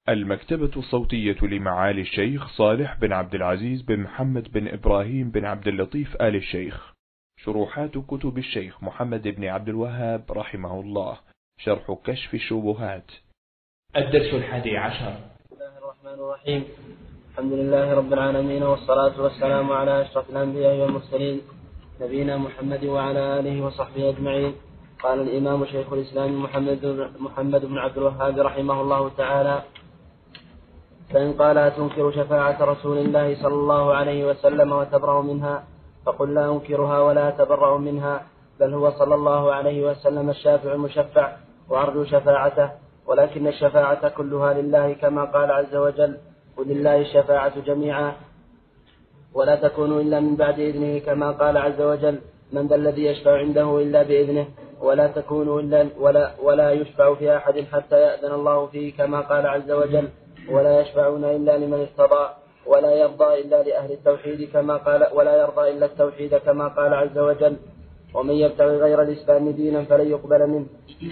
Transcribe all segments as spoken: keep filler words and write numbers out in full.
المكتبة الصوتية لمعالي الشيخ صالح بن عبد العزيز بن محمد بن إبراهيم بن عبد اللطيف آل الشيخ. شروحات كتب الشيخ محمد بن عبد الوهاب رحمه الله. شرح كشف الشبهات. الدرس الحادي عشر. بسم الله الرحمن الرحيم. الحمد لله رب العالمين، والصلاة والسلام على أشرف الأنبياء والمرسلين نبينا محمد وعلى آله وصحبه أجمعين. قال الإمام شيخ الإسلام محمد محمد بن عبد الوهاب رحمه الله تعالى: فإن قال تنكر شفاعة رسول الله صلى الله عليه وسلم وتبرأ منها، فقل لا أنكرها ولا أتبرأ منها، بل هو صلى الله عليه وسلم الشافع المشفع وأرجو شفاعته، ولكن الشفاعة كلها لله كما قال عز وجل: ولله الشفاعة جميعا ولا تكون إلا من بعد إذنه، كما قال عز وجل: من ذا الذي يشفع عنده إلا بإذنه، ولا تكون إلا ولا, ولا يشفع في أحد حتى يأذن الله فيه، كما قال عز وجل: ولا يشفعون إلا لمن ارتضى، ولا يرضى إلا لأهل التوحيد كما قال ولا يرضى إلا التوحيد كما قال عز وجل: ومن يبتغي غير الإسلام دينا فلن يقبل منه.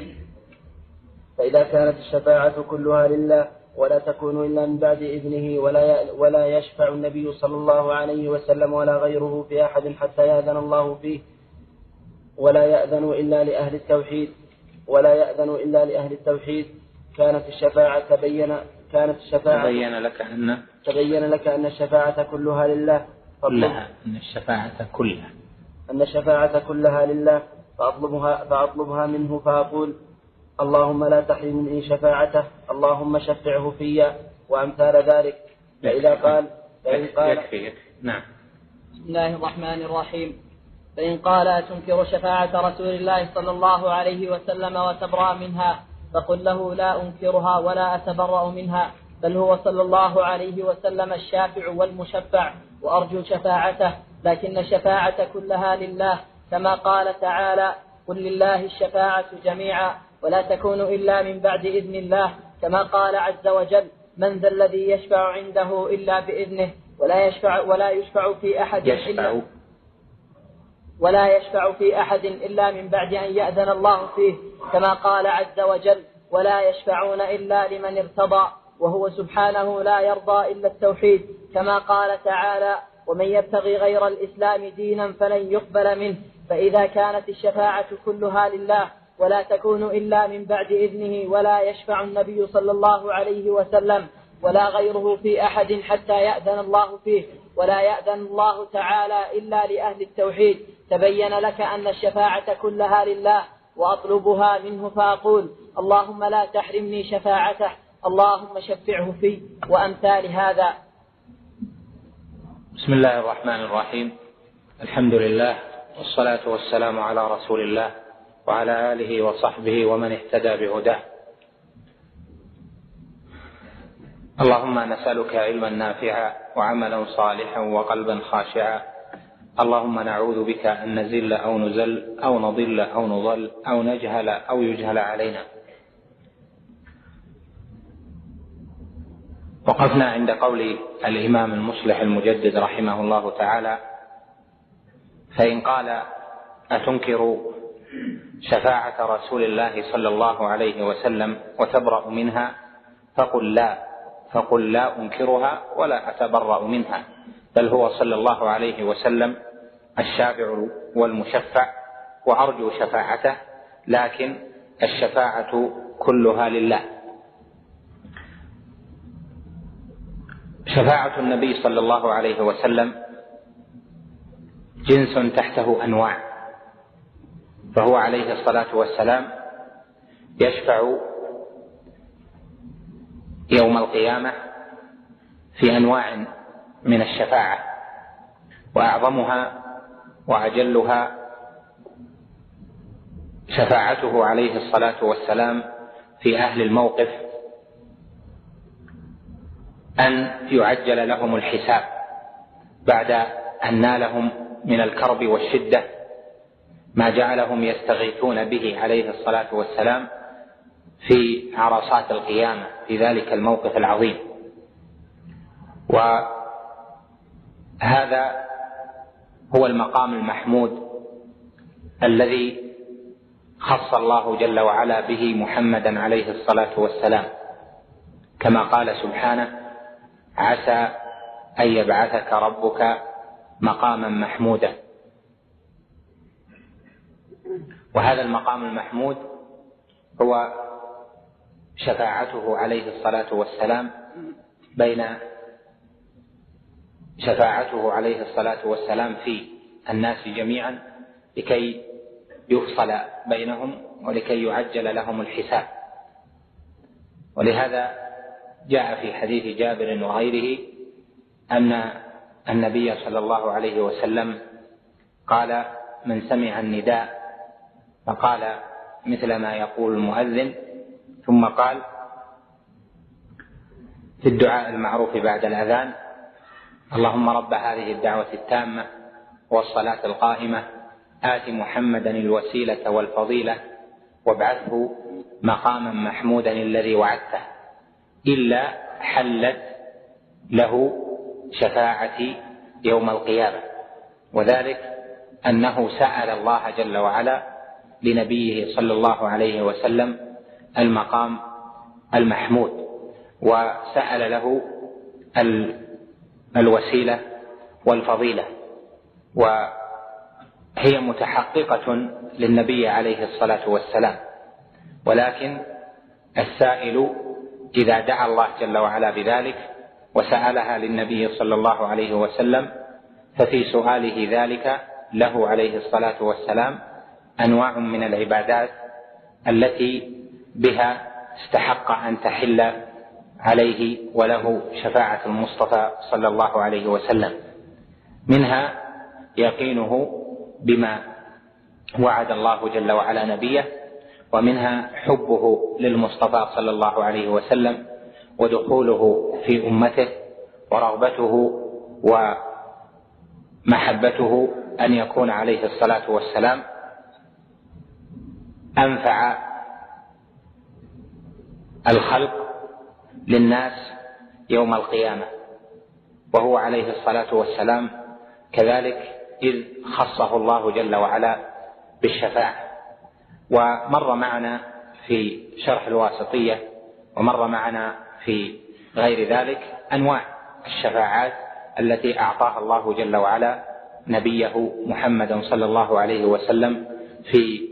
فإذا كانت الشفاعة كلها لله ولا تكون إلا من بعد إذنه، ولا ولا يشفع النبي صلى الله عليه وسلم ولا غيره في أحد حتى يأذن الله فيه، ولا يأذن إلا لأهل التوحيد ولا يأذن إلا لأهل التوحيد كانت الشفاعة تبين كانت الشفاعة تبين لك أن تبين لك أن الشفاعة كلها لله كلها أن الشفاعة كلها أن الشفاعة كلها لله فأطلبها فأطلبها منه، فأقول: اللهم لا تحرمني شفاعته، اللهم شفعه فيا، وأمثال ذلك. فإذا قال فإن قال يكفي يكفي. نعم. بسم الله الرحمن الرحيم. فإن قال تنكر شفاعة رسول الله صلى الله عليه وسلم وتبرأ منها، فقل له: لا أنكرها ولا أتبرأ منها، بل هو صلى الله عليه وسلم الشافع والمشفع وأرجو شفاعته، لكن الشفاعة كلها لله كما قال تعالى: قل لله الشفاعة جميعا ولا تكون إلا من بعد إذن الله، كما قال عز وجل: من ذا الذي يشفع عنده إلا بإذنه، ولا يشفع ولا يشفع في أحد يشفع إلا ولا يشفع في أحد إلا من بعد أن يأذن الله فيه، كما قال عز وجل: ولا يشفعون إلا لمن ارتضى، وهو سبحانه لا يرضى إلا التوحيد، كما قال تعالى: ومن يبتغي غير الإسلام دينا فلن يقبل منه. فإذا كانت الشفاعة كلها لله ولا تكون إلا من بعد إذنه، ولا يشفع النبي صلى الله عليه وسلم ولا غيره في أحد حتى يأذن الله فيه، ولا يأذن الله تعالى إلا لأهل التوحيد، تبين لك أن الشفاعة كلها لله، وأطلبها منه، فأقول: اللهم لا تحرمني شفاعته، اللهم شفعه في، وأمثال هذا. بسم الله الرحمن الرحيم. الحمد لله، والصلاة والسلام على رسول الله وعلى آله وصحبه ومن اهتدى بهداه. اللهم نسألك علما نافعا وعملا صالحا وقلبا خاشعا. اللهم نعوذ بك أن نزل أو نزل أو نضل أو نضل أو نجهل أو يجهل علينا. وقفنا عند قول الإمام المصلح المجدد رحمه الله تعالى: فإن قال أتنكر شفاعة رسول الله صلى الله عليه وسلم وتبرأ منها، فقل لا فقل لا أنكرها ولا أتبرأ منها، بل هو صلى الله عليه وسلم الشافع والمشفع وأرجو شفاعته، لكن الشفاعة كلها لله. شفاعة النبي صلى الله عليه وسلم جنس تحته أنواع، فهو عليه الصلاة والسلام يشفع يوم القيامة في أنواع من الشفاعة، وأعظمها وأجلها شفاعته عليه الصلاة والسلام في أهل الموقف، أن يعجل لهم الحساب بعد أن نالهم من الكرب والشدة ما جعلهم يستغيثون به عليه الصلاة والسلام في عرصات القيامة في ذلك الموقف العظيم. وهذا هو المقام المحمود الذي خص الله جل وعلا به محمدا عليه الصلاة والسلام، كما قال سبحانه: عسى أن يبعثك ربك مقاما محمودا. وهذا المقام المحمود هو شفاعته عليه الصلاة والسلام بين شفاعته عليه الصلاة والسلام في الناس جميعا لكي يفصل بينهم ولكي يعجل لهم الحساب. ولهذا جاء في حديث جابر وغيره أن النبي صلى الله عليه وسلم قال: من سمع النداء فقال مثل ما يقول المؤذن، ثم قال في الدعاء المعروف بعد الأذان: اللهم رب هذه الدعوة التامة والصلاة القائمة آت محمدا الوسيلة والفضيلة وابعثه مقاما محمودا الذي وعدته، إلا حلت له شفاعتي يوم القيامة. وذلك أنه سأل الله جل وعلا لنبيه صلى الله عليه وسلم المقام المحمود، وسأل له الوسيلة والفضيلة، وهي متحققة للنبي عليه الصلاة والسلام. ولكن السائل إذا دعا الله جل وعلا بذلك وسألها للنبي صلى الله عليه وسلم، ففي سؤاله ذلك له عليه الصلاة والسلام أنواع من العبادات التي بها استحق أن تحل عليه وله شفاعة المصطفى صلى الله عليه وسلم. منها يقينه بما وعد الله جل وعلا نبيه، ومنها حبه للمصطفى صلى الله عليه وسلم ودخوله في أمته، ورغبته ومحبته أن يكون عليه الصلاة والسلام أنفع الخلق للناس يوم القيامة، وهو عليه الصلاة والسلام كذلك إذ خصه الله جل وعلا بالشفاعة. ومر معنا في شرح الواسطية ومر معنا في غير ذلك أنواع الشفاعات التي أعطاها الله جل وعلا نبيه محمدا صلى الله عليه وسلم في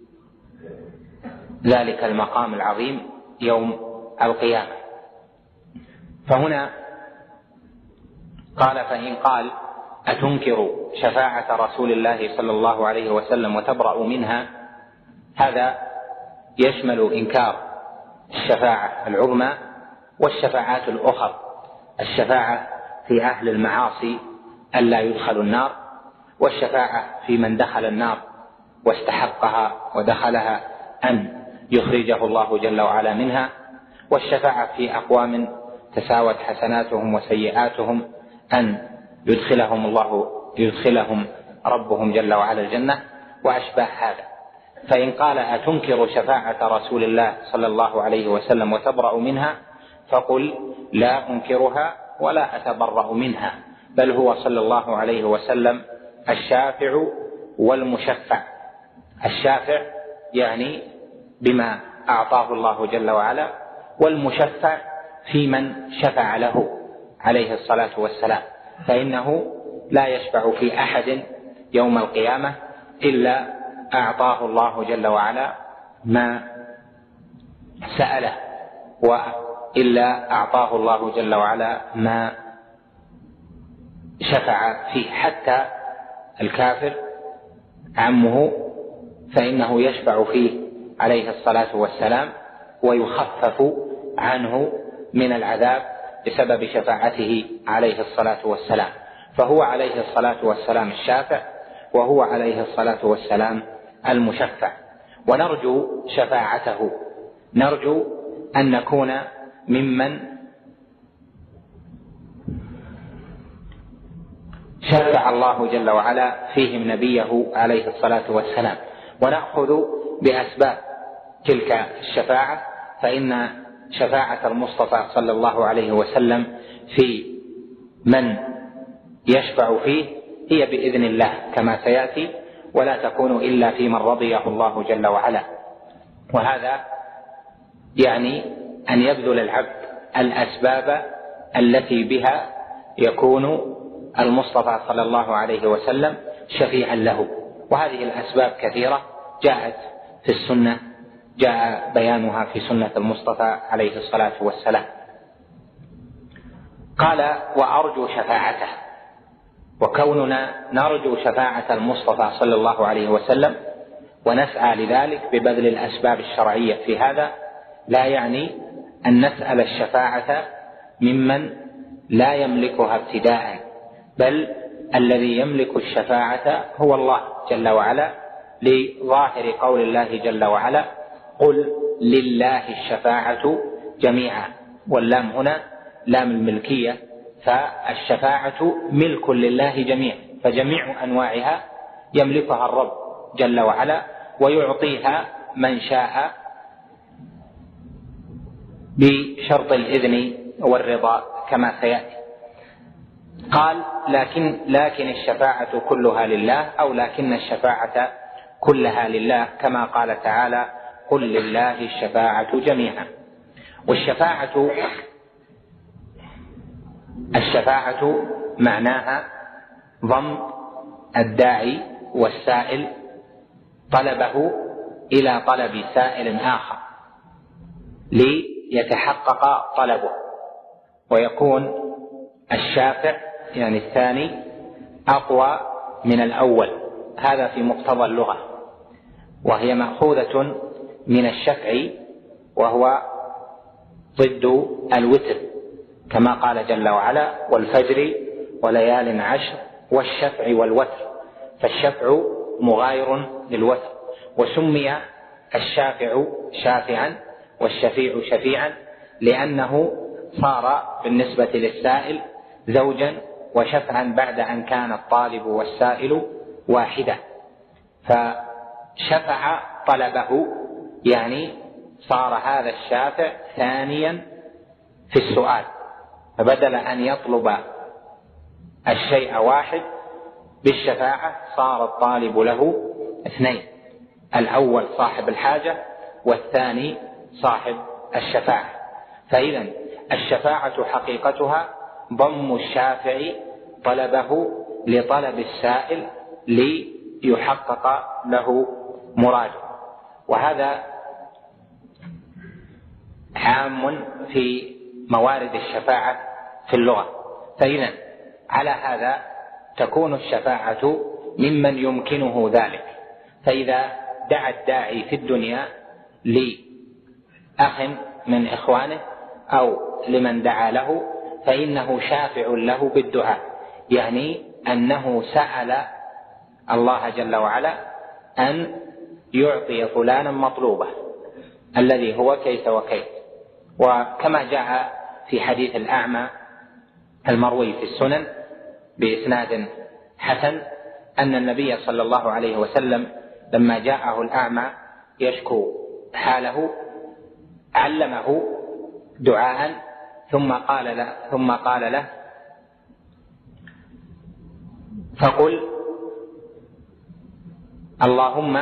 ذلك المقام العظيم يوم القيامة. فهنا قال: فإن قال أتنكر شفاعة رسول الله صلى الله عليه وسلم وتبرأ منها، هذا يشمل إنكار الشفاعة العظمى والشفاعات الأخرى، الشفاعة في أهل المعاصي ألا يدخلوا النار، والشفاعة في من دخل النار واستحقها ودخلها أن يخرجه الله جل وعلا منها، والشفاعة في أقوام تساوت حسناتهم وسيئاتهم أن يدخلهم الله يدخلهم ربهم جل وعلا الجنة وأشباه هذا. فإن قال أتنكر شفاعة رسول الله صلى الله عليه وسلم وتبرأ منها، فقل لا أنكرها ولا أتبرأ منها، بل هو صلى الله عليه وسلم الشافع والمشفع. الشافع يعني بما أعطاه الله جل وعلا، والمشفع في من شفع له عليه الصلاة والسلام، فإنه لا يشفع في أحد يوم القيامة إلا أعطاه الله جل وعلا ما سأله، وإلا أعطاه الله جل وعلا ما شفع فيه. حتى الكافر عمه فإنه يشفع فيه عليه الصلاة والسلام ويخفف عنه من العذاب بسبب شفاعته عليه الصلاة والسلام. فهو عليه الصلاة والسلام الشافع، وهو عليه الصلاة والسلام المشفع. ونرجو شفاعته، نرجو أن نكون ممن شفع الله جل وعلا فيهم نبيه عليه الصلاة والسلام، ونأخذ بأسباب تلك الشفاعة، فإن شفاعة المصطفى صلى الله عليه وسلم في من يشفع فيه هي بإذن الله كما سيأتي، ولا تكون إلا في من رضيه الله جل وعلا. وهذا يعني أن يبذل العبد الأسباب التي بها يكون المصطفى صلى الله عليه وسلم شفيعا له. وهذه الأسباب كثيرة جاءت في السنة، جاء بيانها في سنة المصطفى عليه الصلاة والسلام. قال: وأرجو شفاعته. وكوننا نرجو شفاعة المصطفى صلى الله عليه وسلم ونسعى لذلك ببذل الأسباب الشرعية في هذا لا يعني أن نسأل الشفاعة ممن لا يملكها ابتداء، بل الذي يملك الشفاعة هو الله جل وعلا، لظاهر قول الله جل وعلا: قل لله الشفاعة جميعا. واللام هنا لام الملكية، فالشفاعة ملك لله جميعا، فجميع أنواعها يملكها الرب جل وعلا، ويعطيها من شاء بشرط الإذن والرضا كما سيأتي. قال: لكن لكن الشفاعة كلها لله، أو لكن الشفاعة كلها لله، كما قال تعالى: قل لله الشفاعة جميعا. والشفاعة الشفاعة معناها ضم الداعي والسائل طلبه إلى طلب سائل آخر ليتحقق طلبه، ويكون الشافع يعني الثاني أقوى من الأول. هذا في مقتضى اللغة، وهي مأخوذة من الشفع وهو ضد الوتر، كما قال جل وعلا: والفجر وليال عشر والشفع والوتر. فالشفع مغاير للوتر، وسمي الشافع شافعا والشفيع شفيعا لأنه صار بالنسبة للسائل زوجا وشفعا بعد أن كان الطالب والسائل واحدا. فشفع طلبه يعني صار هذا الشافع ثانيا في السؤال، فبدل أن يطلب الشيء واحد بالشفاعة صار الطالب له اثنين، الأول صاحب الحاجة والثاني صاحب الشفاعة. فإذا الشفاعة حقيقتها ضم الشافع طلبه لطلب السائل ليحقق له مراده، وهذا عام في موارد الشفاعة في اللغة. فإذا على هذا تكون الشفاعة ممن يمكنه ذلك. فإذا دعا الداعي في الدنيا لأخ من إخوانه أو لمن دعا له فإنه شافع له بالدعاء، يعني أنه سأل الله جل وعلا أن يعطي فلانا مطلوبه الذي هو كيت وكيت. وكما جاء في حديث الأعمى المروي في السنن بإسناد حسن أن النبي صلى الله عليه وسلم لما جاءه الأعمى يشكو حاله علمه دعاء ثم قال له ثم قال له فقل اللهم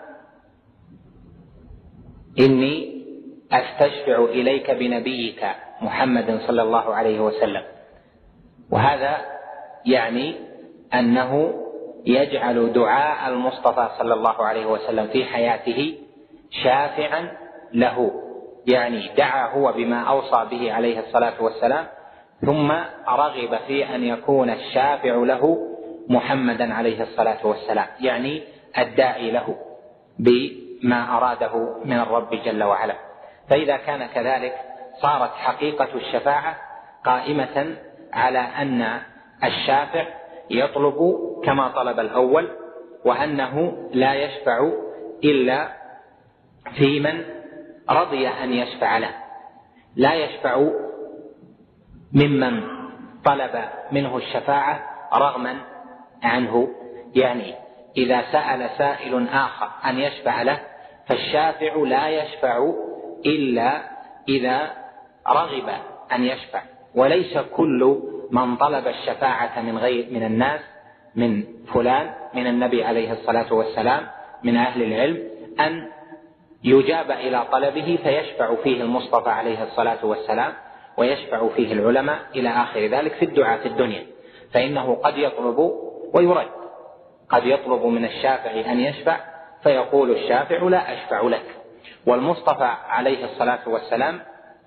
إني أستشفع إليك بنبيك محمد صلى الله عليه وسلم. وهذا يعني أنه يجعل دعاء المصطفى صلى الله عليه وسلم في حياته شافعا له، يعني دعا هو بما أوصى به عليه الصلاة والسلام ثم رغب في أن يكون الشافع له محمدا عليه الصلاة والسلام، يعني الداعي له بما أراده من الرب جل وعلا. فإذا كان كذلك صارت حقيقة الشفاعة قائمة على أن الشافع يطلب كما طلب الأول، وأنه لا يشفع إلا في من رضي أن يشفع له، لا يشفع ممن طلب منه الشفاعة رغما عنه. يعني إذا سأل سائل آخر أن يشفع له فالشافع لا يشفع إلا إذا رغب أن يشفع، وليس كل من طلب الشفاعة من غير من الناس من فلان من النبي عليه الصلاة والسلام من أهل العلم أن يجاب إلى طلبه فيشفع فيه المصطفى عليه الصلاة والسلام، ويشفع فيه العلماء إلى آخر ذلك في الدعاء في الدنيا، فإنه قد يطلب ويرد، قد يطلب من الشافع أن يشفع فيقول الشافع لا أشفع لك. والمصطفى عليه الصلاة والسلام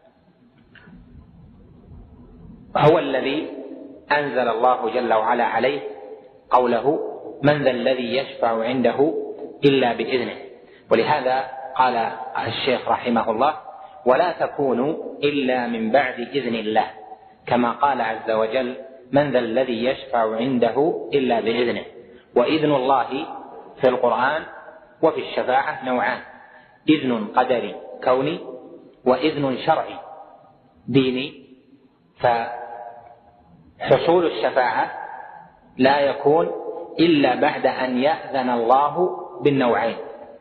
هو الذي أنزل الله جل وعلا عليه قوله من ذا الذي يشفع عنده إلا بإذنه. ولهذا قال الشيخ رحمه الله ولا تكونوا إلا من بعد إذن الله، كما قال عز وجل من ذا الذي يشفع عنده إلا بإذنه. وإذن الله في القرآن وفي الشفاعة نوعان: إذن قدري كوني وإذن شرعي ديني. فحصول الشفاعة لا يكون إلا بعد أن يأذن الله بالنوعين.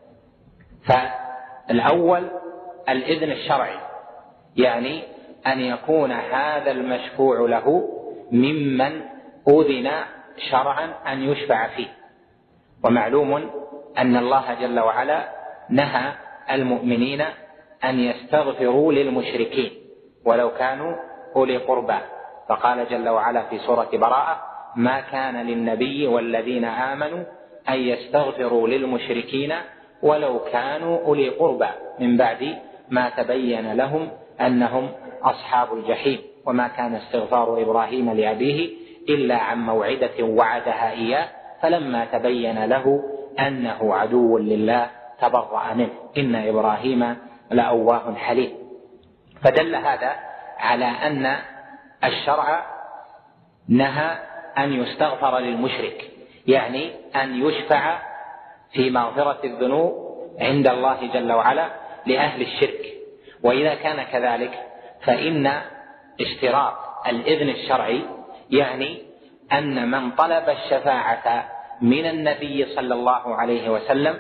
فالأول الإذن الشرعي، يعني أن يكون هذا المشفوع له ممن أذن شرعا أن يشفع فيه. ومعلوم أن الله جل وعلا نهى المؤمنين أن يستغفروا للمشركين ولو كانوا أولي قربى، فقال جل وعلا في سورة براءة ما كان للنبي والذين آمنوا أن يستغفروا للمشركين ولو كانوا أولي قربى من بعد ما تبين لهم أنهم أصحاب الجحيم. وما كان استغفار إبراهيم لأبيه إلا عن موعدة وعدها إياه فلما تبين له أنه عدو لله تبرأ منه إن إبراهيم لأواه حليم. فدل هذا على أن الشرع نهى أن يستغفر للمشرك، يعني أن يشفع في مغفرة الذنوب عند الله جل وعلا لأهل الشرك. وإذا كان كذلك فإن اشتراط الإذن الشرعي يعني أن من طلب الشفاعة من النبي صلى الله عليه وسلم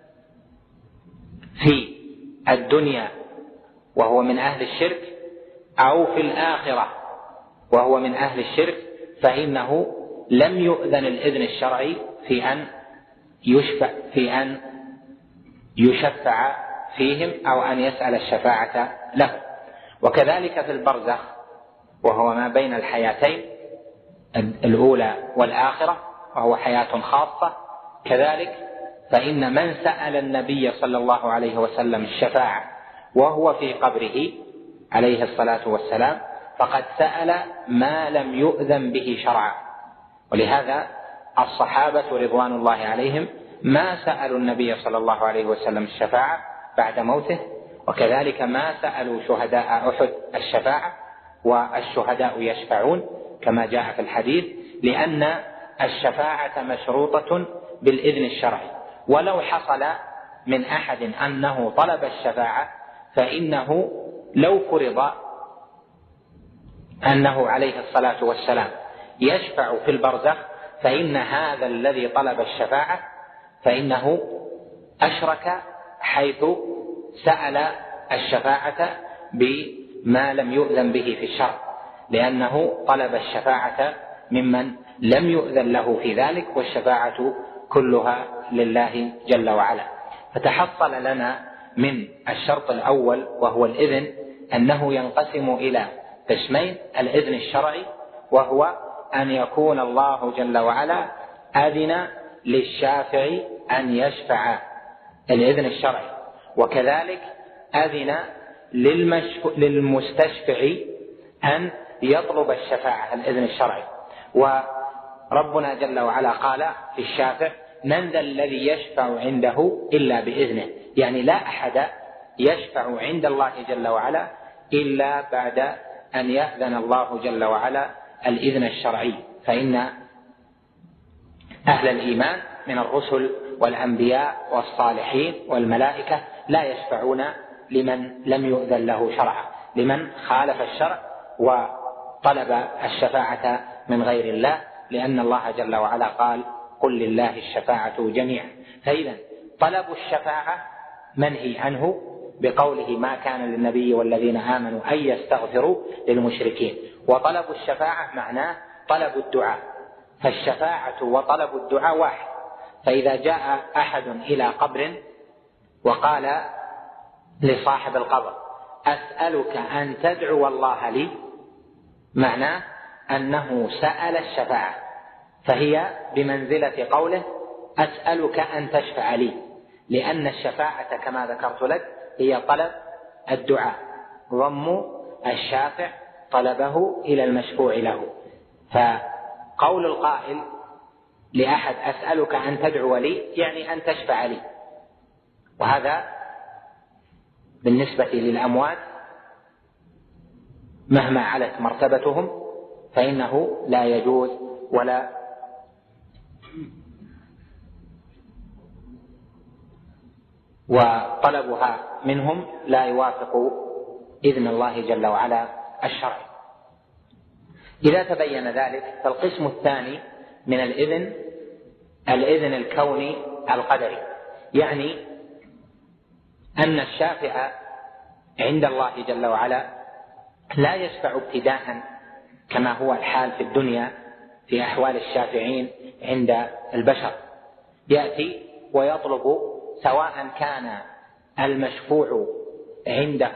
في الدنيا وهو من أهل الشرك أو في الآخرة وهو من أهل الشرك فإنه لم يؤذن الإذن الشرعي في أن يشفع في أن يشفع فيهم أو أن يسأل الشفاعة له. وكذلك في البرزخ وهو ما بين الحياتين الأولى والآخرة وهو حياة خاصة، كذلك فإن من سأل النبي صلى الله عليه وسلم الشفاعة وهو في قبره عليه الصلاة والسلام فقد سأل ما لم يؤذن به شرعا. ولهذا الصحابة رضوان الله عليهم ما سألوا النبي صلى الله عليه وسلم الشفاعة بعد موته، وكذلك ما سألوا شهداء أحد الشفاعة، والشهداء يشفعون كما جاء في الحديث، لأن الشفاعة مشروطة بالإذن الشرعي. ولو حصل من أحد أنه طلب الشفاعة فإنه لو فرض أنه عليه الصلاة والسلام يشفع في البرزخ فإن هذا الذي طلب الشفاعة فإنه أشرك حيث سأل الشفاعة بما لم يؤذن به في الشرع، لأنه طلب الشفاعة ممن لم يؤذن له في ذلك، والشفاعة كلها لله جل وعلا. فتحصل لنا من الشرط الأول وهو الإذن أنه ينقسم إلى قسمين: الإذن الشرعي وهو أن يكون الله جل وعلا أذن للشافع أن يشفع، الإذن الشرعي، وكذلك أذن للمستشفع أن يطلب الشفاعة، الإذن الشرعي. وربنا جل وعلا قال في الشافع من ذا الذي يشفع عنده إلا بإذنه، يعني لا أحد يشفع عند الله جل وعلا إلا بعد أن يأذن الله جل وعلا الإذن الشرعي. فإن أهل الإيمان من الرسل والأنبياء والصالحين والملائكة لا يشفعون لمن لم يؤذن له شرعا، لمن خالف الشرع وطلب الشفاعة من غير الله، لأن الله جل وعلا قال قل لله الشفاعة جميعا. فإذا طلب الشفاعة منهي عنه بقوله ما كان للنبي والذين آمنوا أن يستغفروا للمشركين، وطلب الشفاعة معناه طلب الدعاء، فالشفاعة وطلب الدعاء واحد. فإذا جاء أحد إلى قبر وقال لصاحب القبر أسألك أن تدعو الله لي، معناه أنه سأل الشفاعة، فهي بمنزلة قوله أسألك أن تشفع لي، لأن الشفاعة كما ذكرت لك هي طلب الدعاء، ضم الشافع طلبه إلى المشفوع له. فقول القائل لأحد أسألك أن تدعو لي يعني أن تشفع لي، وهذا بالنسبة للأموات مهما علت مرتبتهم فإنه لا يجوز ولا وطلبها منهم لا يوافق إذن الله جل وعلا الشرعي. إذا تبين ذلك فالقسم الثاني من الإذن الإذن الكوني القدري، يعني أن الشافع عند الله جل وعلا لا يشفع ابتداء كما هو الحال في الدنيا في أحوال الشافعين عند البشر، يأتي ويطلب سواء كان المشفوع عنده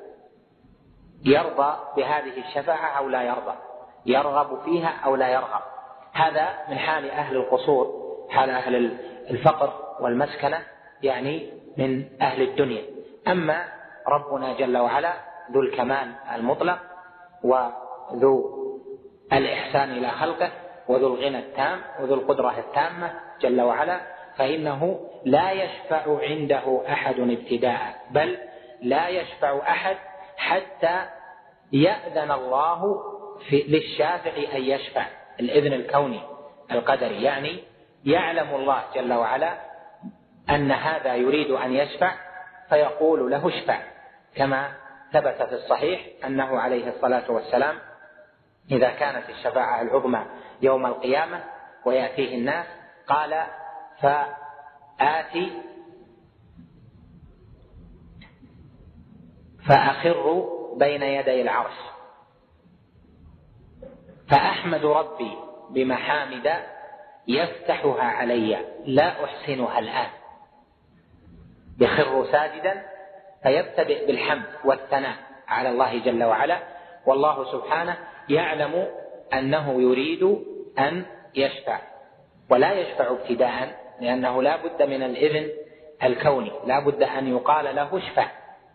يرضى بهذه الشفاعة أو لا يرضى، يرغب فيها أو لا يرغب. هذا من حال أهل القصور، حال أهل الفقر والمسكنة، يعني من أهل الدنيا. أما ربنا جل وعلا ذو الكمال المطلق وذو الإحسان إلى خلقه وذو الغنى التام وذو القدرة التامة جل وعلا، فإنه لا يشفع عنده أحد ابتداء، بل لا يشفع أحد حتى يأذن الله في للشافع أن يشفع، الإذن الكوني القدري، يعني يعلم الله جل وعلا أن هذا يريد أن يشفع فيقول له اشفع، كما ثبت في الصحيح أنه عليه الصلاة والسلام إذا كانت الشفاعة العظمى يوم القيامة ويأتيه الناس قال فآتي فأخر بين يدي العرش فأحمد ربي بمحامد يفتحها علي لا أحسنها الآن، يخر ساجدا فيبتدئ بالحمد والثناء على الله جل وعلا، والله سبحانه يعلم أنه يريد أن يشفع، ولا يشفع ابتداء لأنه لا بد من الإذن الكوني، لا بد أن يقال له اشفع.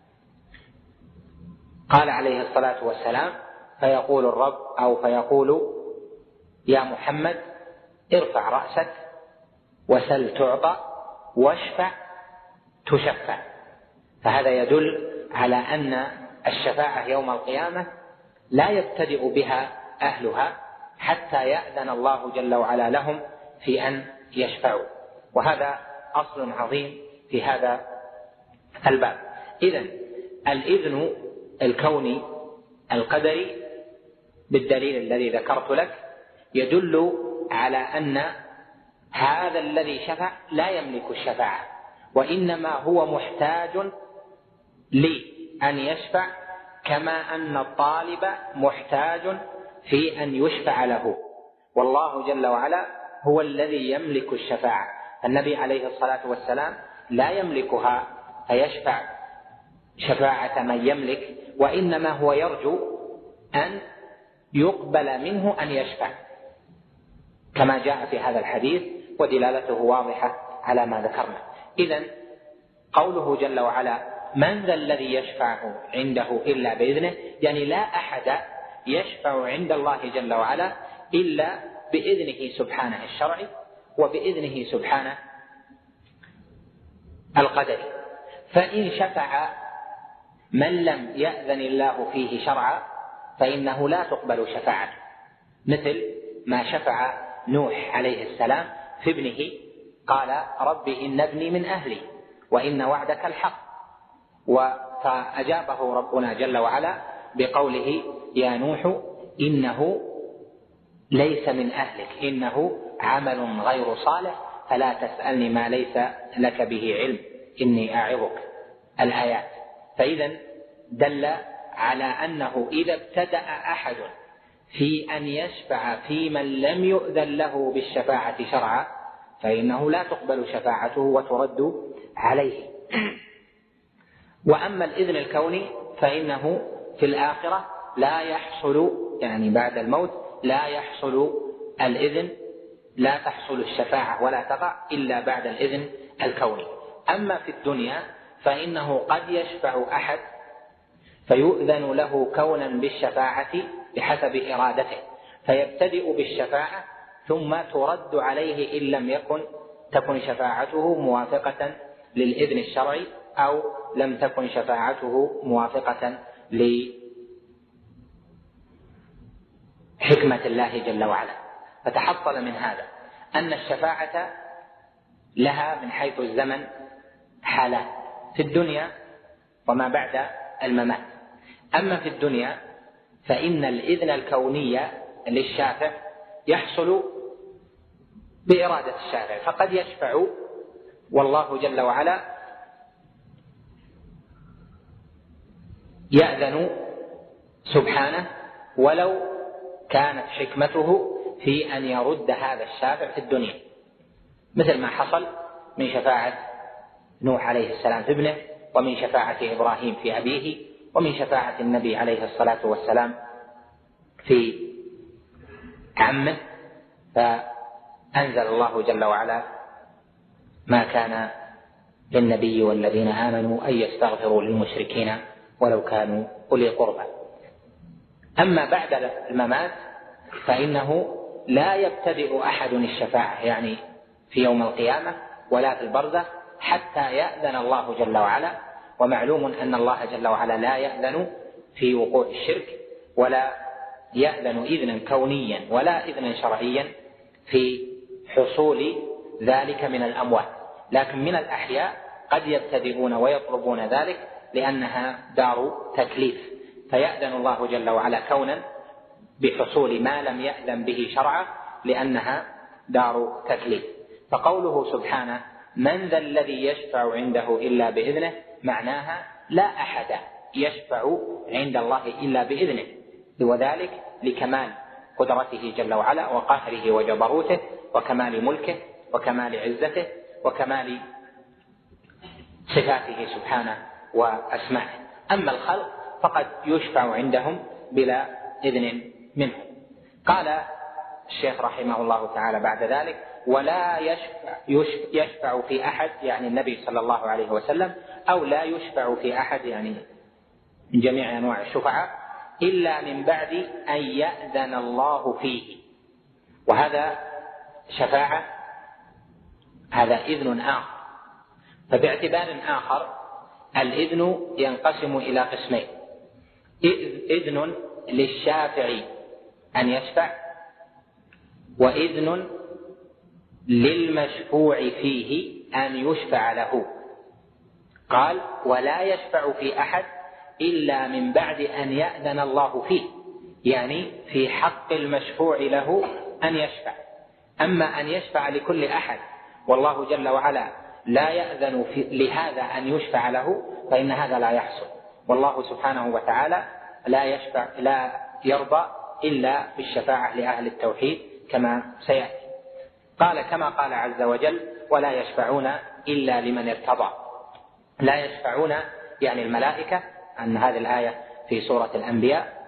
قال عليه الصلاة والسلام فيقول الرب أو فيقول يا محمد ارفع رأسك وسل تعطى واشفع تشفع. فهذا يدل على أن الشفاعة يوم القيامة لا يبتدئ بها أهلها حتى يأذن الله جل وعلا لهم في أن يشفعوا، وهذا أصل عظيم في هذا الباب. إذن الإذن الكوني القدري بالدليل الذي ذكرت لك يدل على أن هذا الذي شفع لا يملك الشفاعة، وإنما هو محتاج لأن يشفع، كما أن الطالب محتاج في أن يشفع له، والله جل وعلا هو الذي يملك الشفاعة. النبي عليه الصلاة والسلام لا يملكها فيشفع شفاعة من يملك، وإنما هو يرجو أن يقبل منه أن يشفع، كما جاء في هذا الحديث ودلالته واضحة على ما ذكرنا. إذن قوله جل وعلا من ذا الذي يشفع عنده إلا بإذنه، يعني لا أحد يشفع عند الله جل وعلا إلا بإذنه سبحانه الشرعي وبإذنه سبحانه القدري. فإن شفع من لم يأذن الله فيه شرعا فإنه لا تقبل شفاعته، مثل ما شفع نوح عليه السلام في ابنه، قال رب إن ابني من أهلي وإن وعدك الحق، فأجابه ربنا جل وعلا بقوله يا نوح إنه ليس من أهلك إنه عمل غير صالح فلا تسألني ما ليس لك به علم إني أعظك الآيات. فإذا دل على أنه إذا ابتدأ أحد في أن يشفع في من لم يؤذن له بالشفاعة شرعا فإنه لا تقبل شفاعته وترد عليه. وأما الإذن الكوني فإنه في الآخرة لا يحصل يعني بعد الموت لا يحصل الإذن، لا تحصل الشفاعة ولا تقع إلا بعد الإذن الكوني. أما في الدنيا فإنه قد يشفع أحد فيؤذن له كونا بالشفاعة بحسب إرادته، فيبتدئ بالشفاعة ثم ترد عليه إن لم يكن تكن شفاعته موافقة للإذن الشرعي أو لم تكن شفاعته موافقة لحكمة الله جل وعلا. فتحصل من هذا أن الشفاعة لها من حيث الزمن حالات في الدنيا وما بعد الممات. أما في الدنيا فإن الإذن الكوني للشافع يحصل بإرادة الشافع، فقد يشفع والله جل وعلا يأذن سبحانه ولو كانت حكمته في أن يرد هذا الشافع في الدنيا، مثل ما حصل من شفاعة نوح عليه السلام في ابنه، ومن شفاعة إبراهيم في أبيه، ومن شفاعة النبي عليه الصلاة والسلام في عمه. فأنزل الله جل وعلا: ما كان للنبي والذين آمنوا أن يستغفروا للمشركين ولو كانوا أولي قربى. أما بعد الممات فإنه لا يبتدئ أحد الشفاعة، يعني في يوم القيامة ولا في البرزخ، حتى يأذن الله جل وعلا. ومعلوم أن الله جل وعلا لا يأذن في وقوع الشرك، ولا يأذن إذنا كونيا ولا إذنا شرعيا في حصول ذلك من الأموات، لكن من الأحياء قد يبتدئون ويطلبون ذلك لأنها دار تكليف، فيأذن الله جل وعلا كونا بحصول ما لم يأذن به شرعا لأنها دار تكليف. فقوله سبحانه: من ذا الذي يشفع عنده إلا بإذنه، معناها لا أحد يشفع عند الله إلا بإذنه، وذلك لكمال قدرته جل وعلا وقهره وجبروته وكمال ملكه وكمال عزته وكمال صفاته سبحانه وأسمائه. أما الخلق فقد يشفع عندهم بلا إذن منه. قال الشيخ رحمه الله تعالى بعد ذلك: ولا يشفع, يشفع في أحد، يعني النبي صلى الله عليه وسلم، أو لا يشفع في أحد يعني من جميع أنواع الشفعاء، إلا من بعد أن يأذن الله فيه. وهذا شفاعة، هذا إذن آخر. فباعتبار آخر الإذن ينقسم إلى قسمين: إذن للشافع أن يشفع، وإذن للمشفوع فيه أن يشفع له. قال: ولا يشفع في أحد إلا من بعد أن يأذن الله فيه، يعني في حق المشفوع له أن يشفع. أما أن يشفع لكل أحد والله جل وعلا لا يأذن في لهذا أن يشفع له فإن هذا لا يحصل، والله سبحانه وتعالى لا يشفع لا يرضى إلا بالشفاعة لأهل التوحيد كما سيأتي. قال كما قال عز وجل: ولا يشفعون إلا لمن ارتضى. لا يشفعون يعني الملائكة، أن هذه الآية في سورة الأنبياء: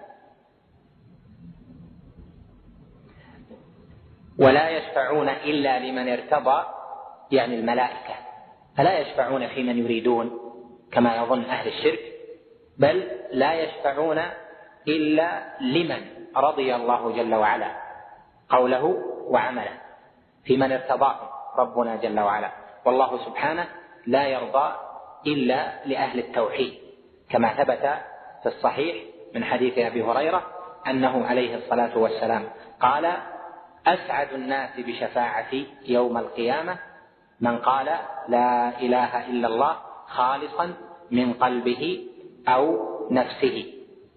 ولا يشفعون إلا لمن ارتضى، يعني الملائكة، فلا يشفعون في من يريدون كما يظن أهل الشرك، بل لا يشفعون إلا لمن رضي الله جل وعلا قوله وعمله، في من ارتضاه ربنا جل وعلا. والله سبحانه لا يرضى إلا لأهل التوحيد، كما ثبت في الصحيح من حديث أبي هريرة أنه عليه الصلاة والسلام قال: أسعد الناس بشفاعتي يوم القيامة من قال لا إله إلا الله خالصا من قلبه أو نفسه.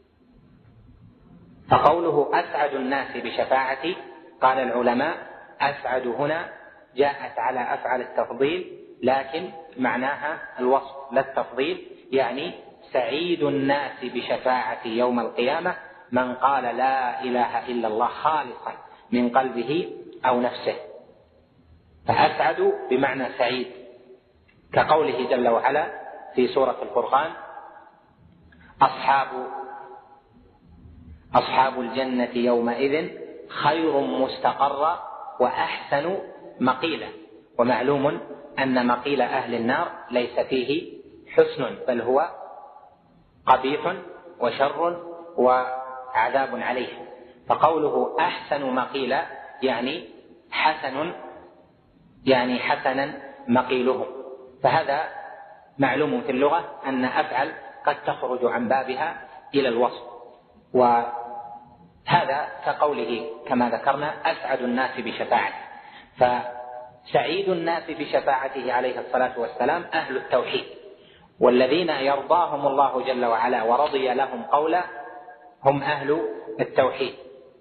فقوله أسعد الناس بشفاعتي، قال العلماء: أسعد هنا جاءت على أفعل التفضيل، لكن معناها الوصف لا التفضيل، يعني سعيد الناس بشفاعتي يوم القيامة من قال لا إله إلا الله خالصا من قلبه أو نفسه. فأسعد بمعنى سعيد، كقوله جل وعلا في سورة الفرقان: أصحاب أصحاب الجنة يومئذ خير مستقرا وأحسن مقيلا. ومعلوم أن مقيل أهل النار ليس فيه حسن، بل هو قبيح وشر وعذاب عليه. فقوله أحسن مقيلا يعني حسن، يعني حسنا مقيلهم. فهذا معلوم في اللغة أن أفعل قد تخرج عن بابها إلى الوصف، وهذا كقوله كما ذكرنا أسعد الناس بشفاعته. فسعيد الناس بشفاعته عليه الصلاة والسلام أهل التوحيد، والذين يرضاهم الله جل وعلا ورضي لهم قولا هم أهل التوحيد.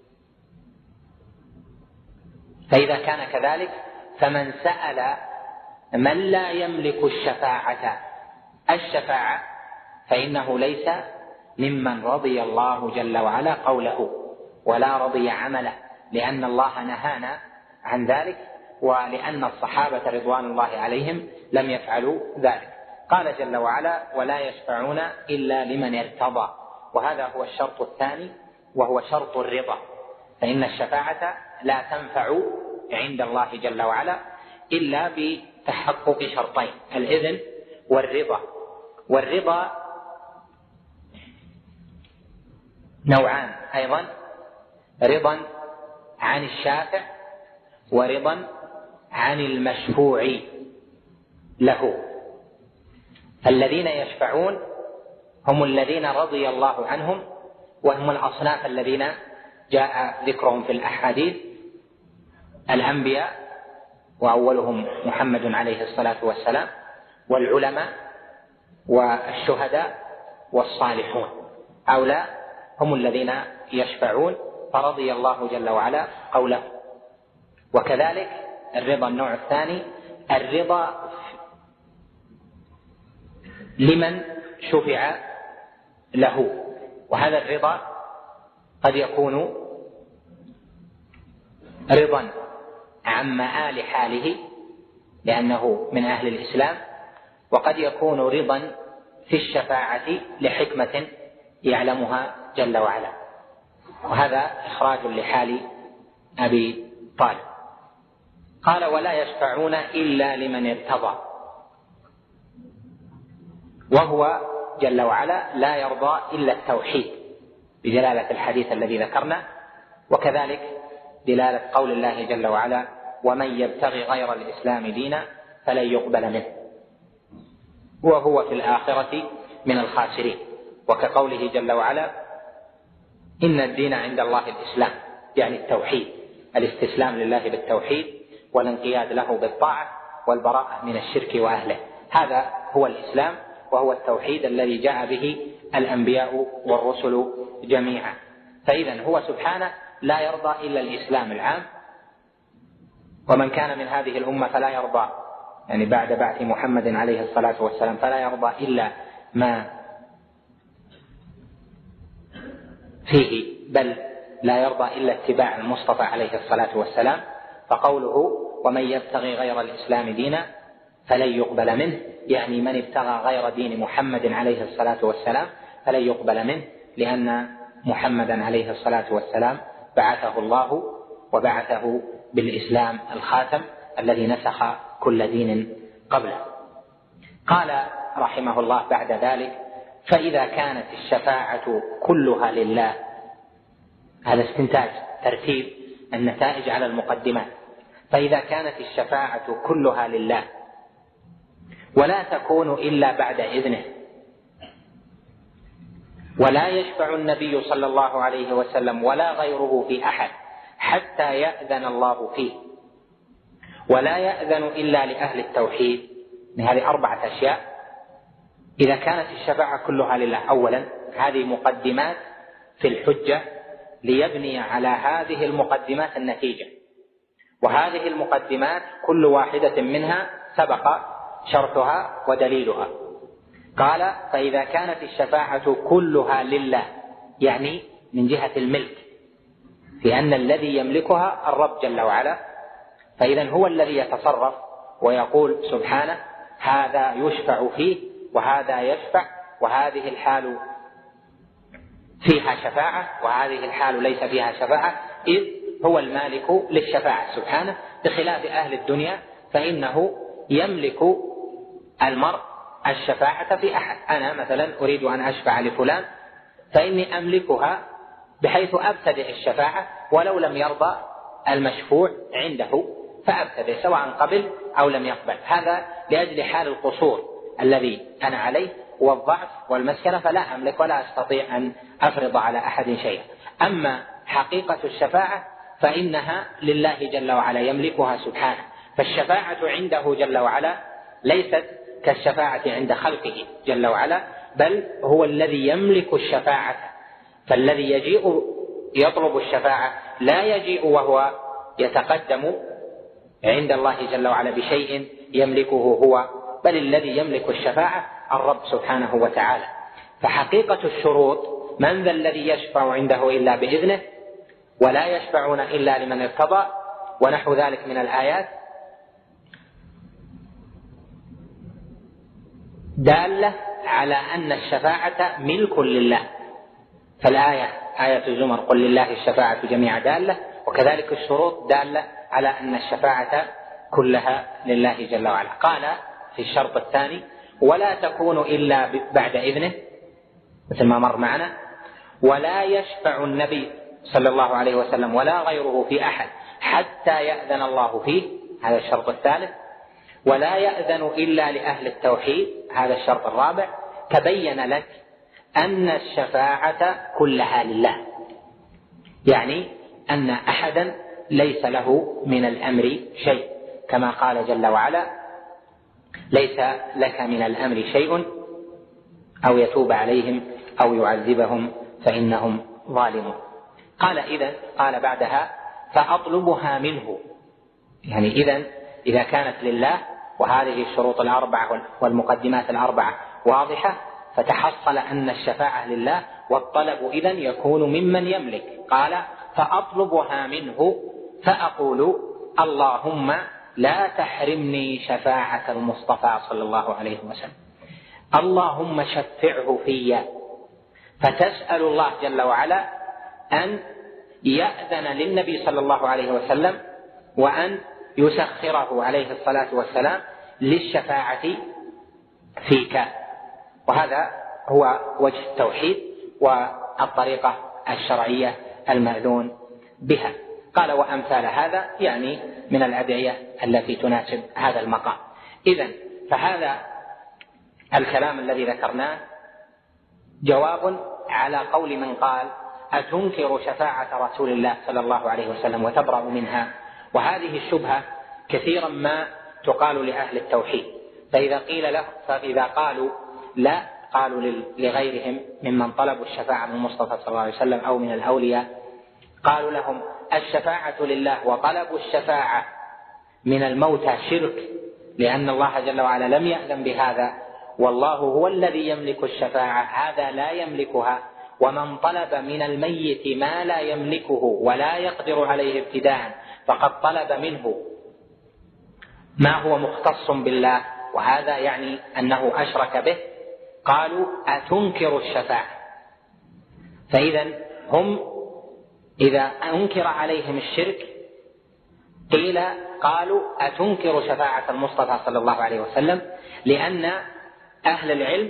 فإذا كان كذلك فمن سأل من لا يملك الشفاعة الشفاعة فإنه ليس ممن رضي الله جل وعلا قوله ولا رضي عمله، لأن الله نهانا عن ذلك، ولأن الصحابة رضوان الله عليهم لم يفعلوا ذلك. قال جل وعلا ولا يشفعون إلا لمن ارتضى، وهذا هو الشرط الثاني وهو شرط الرضا. فإن الشفاعة لا تنفع عند الله جل وعلا إلا بتحقق شرطين: الإذن والرضا. والرضا نوعان أيضا: رضا عن الشافع ورضا عن المشفوع له. الذين يشفعون هم الذين رضي الله عنهم، وهم الأصناف الذين جاء ذكرهم في الأحاديث: الأنبياء وأولهم محمد عليه الصلاة والسلام، والعلماء والشهداء والصالحون. هؤلاء هم الذين يشفعون فرضي الله جل وعلا قوله. وكذلك الرضا النوع الثاني الرضا لمن شفع له، وهذا الرضا قد يكون رضا عن مآل حاله لأنه من أهل الإسلام، وقد يكون رضا في الشفاعة لحكمة يعلمها جل وعلا، وهذا إخراج لحال أبي طالب. قال ولا يشفعون إلا لمن ارتضى، وهو جل وعلا لا يرضى إلا التوحيد بدلالة الحديث الذي ذكرنا، وكذلك دلالة قول الله جل وعلا ومن يبتغي غير الإسلام دينا فلن يقبل منه وهو في الآخرة من الخاسرين. وكقوله جل وعلا إن الدين عند الله الإسلام، يعني التوحيد، الاستسلام لله بالتوحيد والانقياد له بالطاعة والبراءة من الشرك وأهله. هذا هو الإسلام، وهو التوحيد الذي جاء به الأنبياء والرسل جميعا. فإذن هو سبحانه لا يرضى إلا الإسلام العام، ومن كان من هذه الأمة فلا يرضى، يعني بعد بعث محمد عليه الصلاة والسلام فلا يرضى إلا ما فيه، بل لا يرضى إلا اتباع المصطفى عليه الصلاة والسلام. فقوله ومن يبتغي غير الإسلام دينا فلن يقبل منه، يعني من ابتغى غير دين محمد عليه الصلاة والسلام فلن يقبل منه، لأن محمدا عليه الصلاة والسلام بعثه الله وبعثه بالإسلام الخاتم الذي نسخ كل دين قبله. قال رحمه الله بعد ذلك فإذا كانت الشفاعة كلها لله، هذا استنتاج ترتيب النتائج على المقدمات. فإذا كانت الشفاعة كلها لله ولا تكون إلا بعد إذنه، ولا يشفع النبي صلى الله عليه وسلم ولا غيره في أحد حتى يأذن الله فيه، ولا يأذن إلا لأهل التوحيد، هذه أربعة أشياء. إذا كانت الشفاعة كلها لله، أولا هذه مقدمات في الحجة ليبني على هذه المقدمات النتيجة، وهذه المقدمات كل واحدة منها سبق شرطها ودليلها. قال فإذا كانت الشفاعة كلها لله، يعني من جهة الملك، لأن الذي يملكها الرب جل وعلا، فإذا هو الذي يتصرف ويقول سبحانه هذا يشفع فيه وهذا يشفع، وهذه الحال فيها شفاعة وهذه الحال ليس فيها شفاعة، إذ هو المالك للشفاعة سبحانه، بخلاف أهل الدنيا فإنه يملك المرء الشفاعة في أحد. أنا مثلا أريد أن أشفع لفلان فإني أملكها بحيث أبتدئ الشفاعة ولو لم يرضى المشفوع عنده فأبتدئ سواء قبل أو لم يقبل. هذا لأجل حال القصور الذي أنا عليه والضعف والمسكنة، فلا أملك ولا أستطيع أن أفرض على أحد شيئا. أما حقيقة الشفاعة فإنها لله جل وعلا يملكها سبحانه، فالشفاعة عنده جل وعلا ليست كالشفاعة عند خلقه جل وعلا، بل هو الذي يملك الشفاعة. فالذي يجيء يطلب الشفاعة لا يجيء وهو يتقدم عند الله جل وعلا بشيء يملكه هو، بل الذي يملك الشفاعة الرب سبحانه وتعالى. فحقيقة الشروط: من ذا الذي يشفع عنده إلا بإذنه ولا يشفعون إلا لمن ارتضى ونحو ذلك من الآيات، دالة على أن الشفاعة ملك لله. فالآية آية الزمر قل لله الشفاعة جميع دالة، وكذلك الشروط دالة على أن الشفاعة كلها لله جل وعلا. قال في الشرط الثاني: ولا تكون إلا بعد إذنه، مثل ما مر معنا. ولا يشفع النبي صلى الله عليه وسلم ولا غيره في أحد حتى يأذن الله فيه، هذا الشرط الثالث. ولا يأذن إلا لأهل التوحيد، هذا الشرط الرابع. تبين لك أن الشفاعة كلها لله، يعني أن أحدا ليس له من الأمر شيء، كما قال جل وعلا: ليس لك من الأمر شيء أو يتوب عليهم أو يعذبهم فإنهم ظالمون. قال إذن قال بعدها: فأطلبها منه، يعني إذن إذا كانت لله وهذه الشروط الأربعة والمقدمات الأربعة واضحة، فتحصل أن الشفاعة لله، والطلب إذن يكون ممن يملك. قال: فأطلبها منه فأقول اللهم لا تحرمني شفاعة المصطفى صلى الله عليه وسلم، اللهم شفعه في. فتسأل الله جل وعلا أن يأذن للنبي صلى الله عليه وسلم وأن يسخره عليه الصلاة والسلام للشفاعة فيك. وهذا هو وجه التوحيد والطريقة الشرعية المأذون بها. قال: وأمثال هذا، يعني من الأدعية التي تناسب هذا المقام. إذن فهذا الكلام الذي ذكرناه جواب على قول من قال: أتنكر شفاعة رسول الله صلى الله عليه وسلم وتبرأ منها؟ وهذه الشبهة كثيرا ما تقال لأهل التوحيد، فإذا قيل له فإذا قالوا لا، قالوا لغيرهم ممن طلبوا الشفاعة من المصطفى صلى الله عليه وسلم أو من الأولياء، قالوا لهم: الشفاعة لله وطلب الشفاعة من الموتى شرك، لأن الله جل وعلا لم يأذن بهذا، والله هو الذي يملك الشفاعة، هذا لا يملكها. ومن طلب من الميت ما لا يملكه ولا يقدر عليه ابتداء فقد طلب منه ما هو مختص بالله، وهذا يعني أنه أشرك به. قالوا: أتنكر الشفاعة؟ فإذا هم إذا أنكر عليهم الشرك قيل قالوا: أتنكر شفاعة المصطفى صلى الله عليه وسلم؟ لأن أهل العلم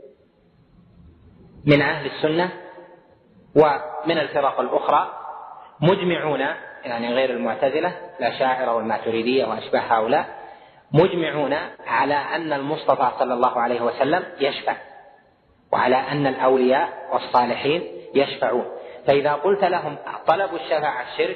من أهل السنة ومن الفرق الأخرى مجمعون، يعني غير المعتزلة الأشاعرة والماتريدية وأشباه هؤلاء، مجمعون على أن المصطفى صلى الله عليه وسلم يشفع، وعلى أن الأولياء والصالحين يشفعون. فإذا قلت لهم طلب الشفاعة الشرك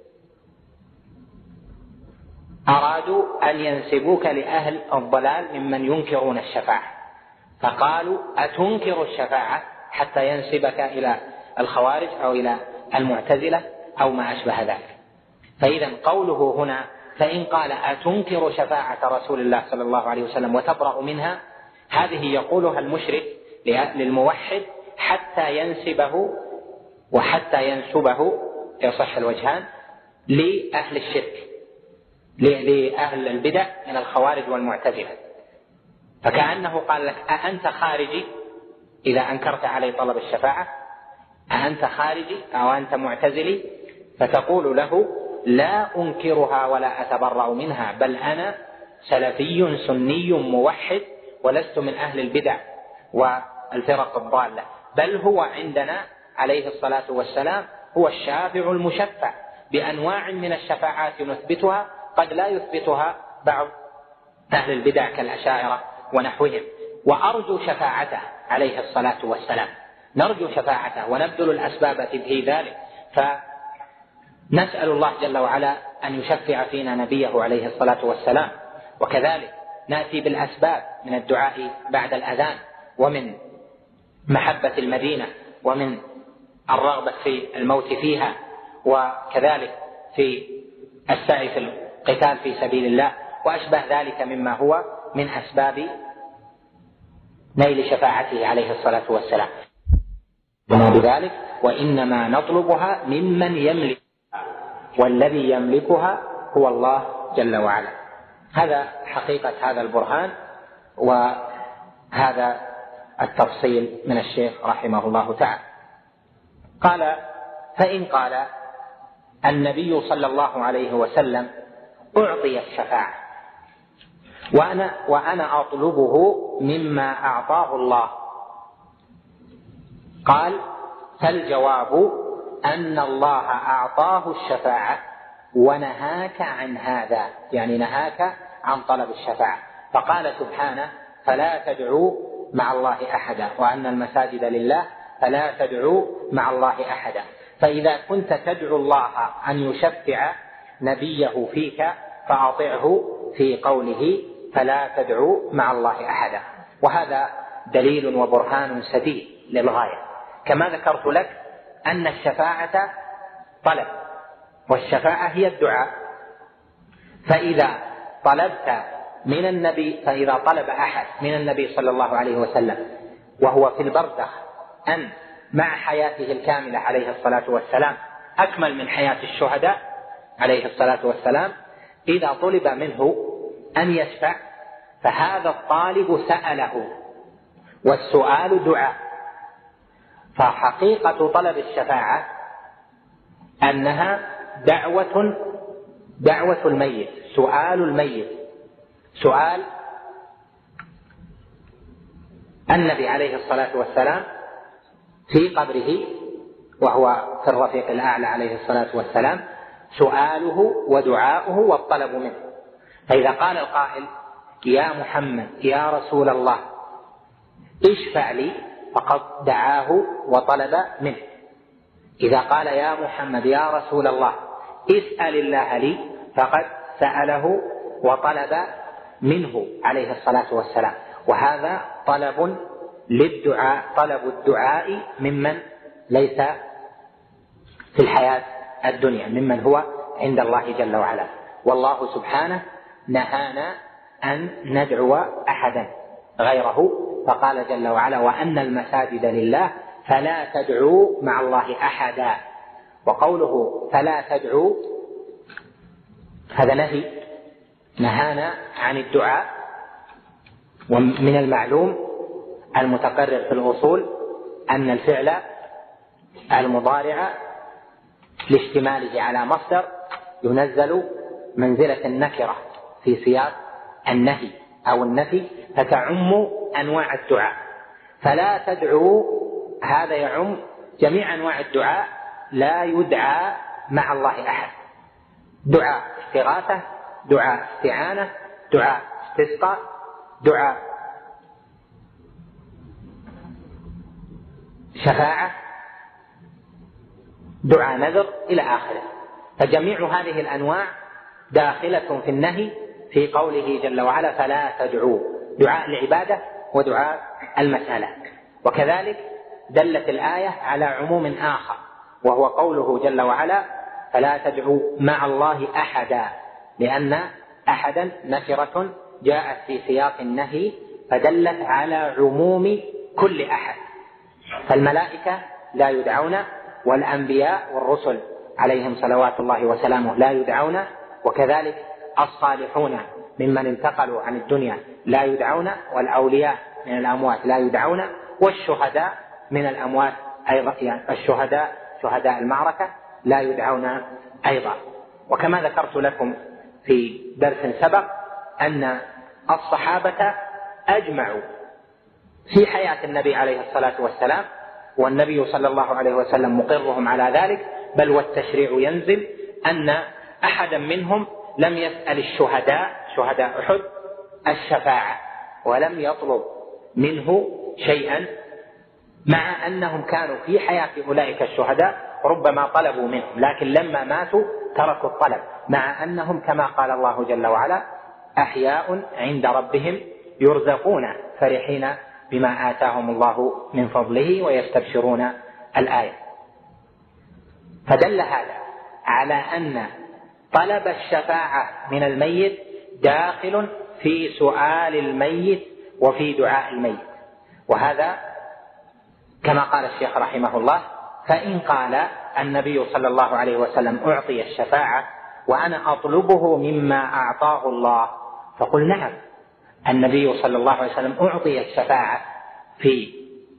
أرادوا أن ينسبوك لأهل الضلال ممن ينكرون الشفاعة، فقالوا: أتنكر الشفاعة؟ حتى ينسبك إلى الخوارج أو إلى المعتزلة أو ما أشبه ذلك. فإذا قوله هنا: فإن قال أتنكر شفاعة رسول الله صلى الله عليه وسلم وتبرأ منها، هذه يقولها المشرك للموحد حتى ينسبه وحتى ينسبه يصح الوجهان لأهل الشرك، لأهل البدع من الخوارج والمعتزلة. فكأنه قال لك: أأنت خارجي إذا أنكرت علي طلب الشفاعة؟ أأنت خارجي أو أنت معتزلي؟ فتقول له لا أنكرها ولا أتبرأ منها، بل أنا سلفي سني موحد ولست من أهل البدع والفرق الضالة، بل هو عندنا عليه الصلاة والسلام هو الشافع المشفع بأنواع من الشفاعات نثبتها قد لا يثبتها بعض أهل البدع كالأشاعرة ونحوهم، وأرجو شفاعته عليه الصلاة والسلام، نرجو شفاعته ونبذل الأسباب في ذلك، فنسأل الله جل وعلا أن يشفع فينا نبيه عليه الصلاة والسلام. وكذلك نأتي بالأسباب من الدعاء بعد الأذان، ومن محبة المدينة، ومن الرغبة في الموت فيها، وكذلك في السعي في القتال في سبيل الله وأشبه ذلك مما هو من أسباب نيل شفاعته عليه الصلاة والسلام. وما بذلك وإنما نطلبها ممن يملك، والذي يملكها هو الله جل وعلا. هذا حقيقة هذا البرهان وهذا التفصيل من الشيخ رحمه الله تعالى. قال: فإن قال النبي صلى الله عليه وسلم أعطي الشفاعة وأنا, وأنا أطلبه مما أعطاه الله، قال: فالجواب أن الله أعطاه الشفاعة ونهاك عن هذا، يعني نهاك عن طلب الشفاعة، فقال سبحانه: فلا تدعوا مع الله أحدا، وأن المساجد لله فلا تدعوا مع الله أحدا. فإذا كنت تدعو الله أن يشفع نبيه فيك فأطعه في قوله فلا تدعوا مع الله أحدا. وهذا دليل وبرهان سديد للغاية. كما ذكرت لك أن الشفاعة طلب، والشفاعة هي الدعاء، فإذا طلبت من النبي فإذا طلب أحد من النبي صلى الله عليه وسلم وهو في البرزخ أن مع حياته الكاملة عليه الصلاة والسلام أكمل من حياة الشهداء عليه الصلاة والسلام، إذا طلب منه أن يشفع فهذا الطالب سأله، والسؤال دعاء. فحقيقة طلب الشفاعة أنها دعوة دعوة الميت، سؤال الميت، سؤال النبي عليه الصلاة والسلام في قبره وهو في الرفيق الأعلى عليه الصلاة والسلام، سؤاله ودعاؤه والطلب منه. فإذا قال القائل: يا محمد يا رسول الله اشفع لي، فقد دعاه وطلب منه. إذا قال: يا محمد يا رسول الله اسأل الله لي، فقد سأله وطلب منه عليه الصلاة والسلام. وهذا طلب للدعاء، طلب الدعاء ممن ليس في الحياة الدنيا، ممن هو عند الله جل وعلا. والله سبحانه نهانا أن ندعو أحدا غيره، فقال جل وعلا: وأن المساجد لله فلا تدعوا مع الله أحدا. وقوله فلا تدعوا هذا نهي، نهانا عن الدعاء. ومن المعلوم المتقرر في الأصول أن الفعل المضارع لاشتماله على مصدر ينزل منزلة النكرة في سياق النهي أو النفي، فتعم أنواع الدعاء. فلا تدعوا هذا يعم جميع أنواع الدعاء، لا يدعى مع الله أحد. دعاء استغاثة، دعاء استعانة، دعاء استسقاء، دعاء شفاعة، دعاء نذر إلى آخره. فجميع هذه الأنواع داخلة في النهي في قوله جل وعلا: فلا تدعوا، دعاء العبادة ودعاء المسألة. وكذلك دلت الآية على عموم آخر، وهو قوله جل وعلا: فلا تدعوا مع الله أحدا، لأن أحدا نكرة جاءت في سياق النهي فدلت على عموم كل أحد. فالملائكة لا يدعون، والأنبياء والرسل عليهم صلوات الله وسلامه لا يدعون، وكذلك الصالحون ممن انتقلوا عن الدنيا لا يدعون، والأولياء من الأموات لا يدعون، والشهداء من الأموات أيضا يعني الشهداء شهداء المعركة لا يدعون أيضا. وكما ذكرت لكم في درس سبق أن الصحابة أجمعوا في حياة النبي عليه الصلاة والسلام، والنبي صلى الله عليه وسلم مقرهم على ذلك، بل والتشريع ينزل أن أحدا منهم لم يسأل الشهداء شهداء أحد الشفاعة ولم يطلب منه شيئا، مع أنهم كانوا في حياة أولئك الشهداء ربما طلبوا منهم، لكن لما ماتوا تركوا الطلب، مع أنهم كما قال الله جل وعلا أحياء عند ربهم يرزقون فرحين بما آتاهم الله من فضله ويستبشرون الآية. فدل هذا على أن طلب الشفاعة من الميت داخل في سؤال الميت وفي دعاء الميت. وهذا كما قال الشيخ رحمه الله: فإن قال النبي صلى الله عليه وسلم أعطي الشفاعة وأنا أطلبه مما أعطاه الله، فقل نعم، النبي صلى الله عليه وسلم أعطي الشفاعة في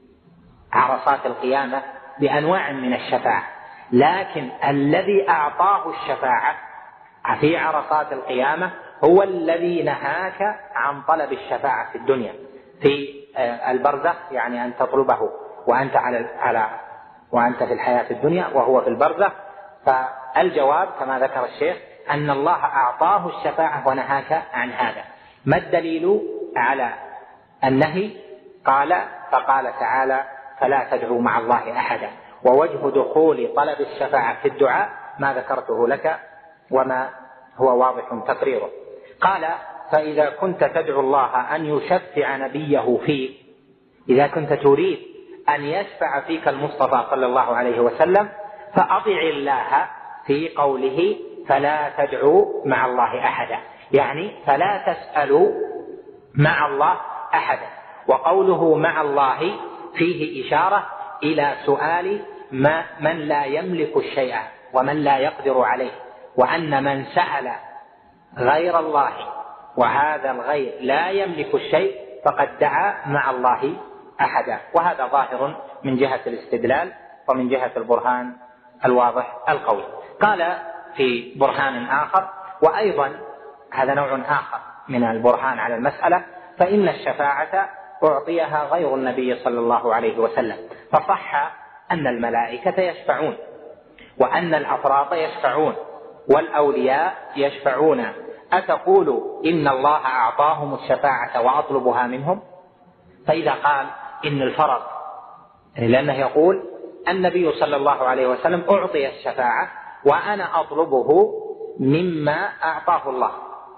عرصات القيامة بأنواع من الشفاعة، لكن الذي أعطاه الشفاعة في عرصات القيامة هو الذي نهاك عن طلب الشفاعة في الدنيا في البرزخ، يعني أن تطلبه وأنت على على وأنت في الحياة الدنيا وهو في البرزخ. فالجواب كما ذكر الشيخ أن الله أعطاه الشفاعة ونهاك عن هذا. ما الدليل على النهي؟ قال فقال تعالى: فلا تدعوا مع الله أحدا. ووجه دخول طلب الشفاعة في الدعاء ما ذكرته لك وما هو واضح تقريره. قال: فإذا كنت تدعو الله أن يشفع نبيه فيك، إذا كنت تريد أن يشفع فيك المصطفى صلى الله عليه وسلم فأطع الله في قوله فلا تدعوا مع الله أحدا، يعني فلا تسألوا مع الله أحدا. وقوله مع الله فيه إشارة إلى سؤال ما من لا يملك الشيء ومن لا يقدر عليه، وأن من سأل غير الله وهذا الغير لا يملك الشيء فقد دعا مع الله أحدا. وهذا ظاهر من جهة الاستدلال ومن جهة البرهان الواضح القوي. قال في برهان آخر، وأيضا هذا نوع آخر من البرهان على المسألة: فإن الشفاعة أعطيها غير النبي صلى الله عليه وسلم، فصح أن الملائكة يشفعون وأن الأفراط يشفعون والأولياء يشفعون، أتقول إن الله أعطاهم الشفاعة وأطلبها منهم؟ فإذا قال إن الفرط، لأنه يقول النبي صلى الله عليه وسلم أعطي الشفاعة وأنا أطلبه مما أعطاه الله،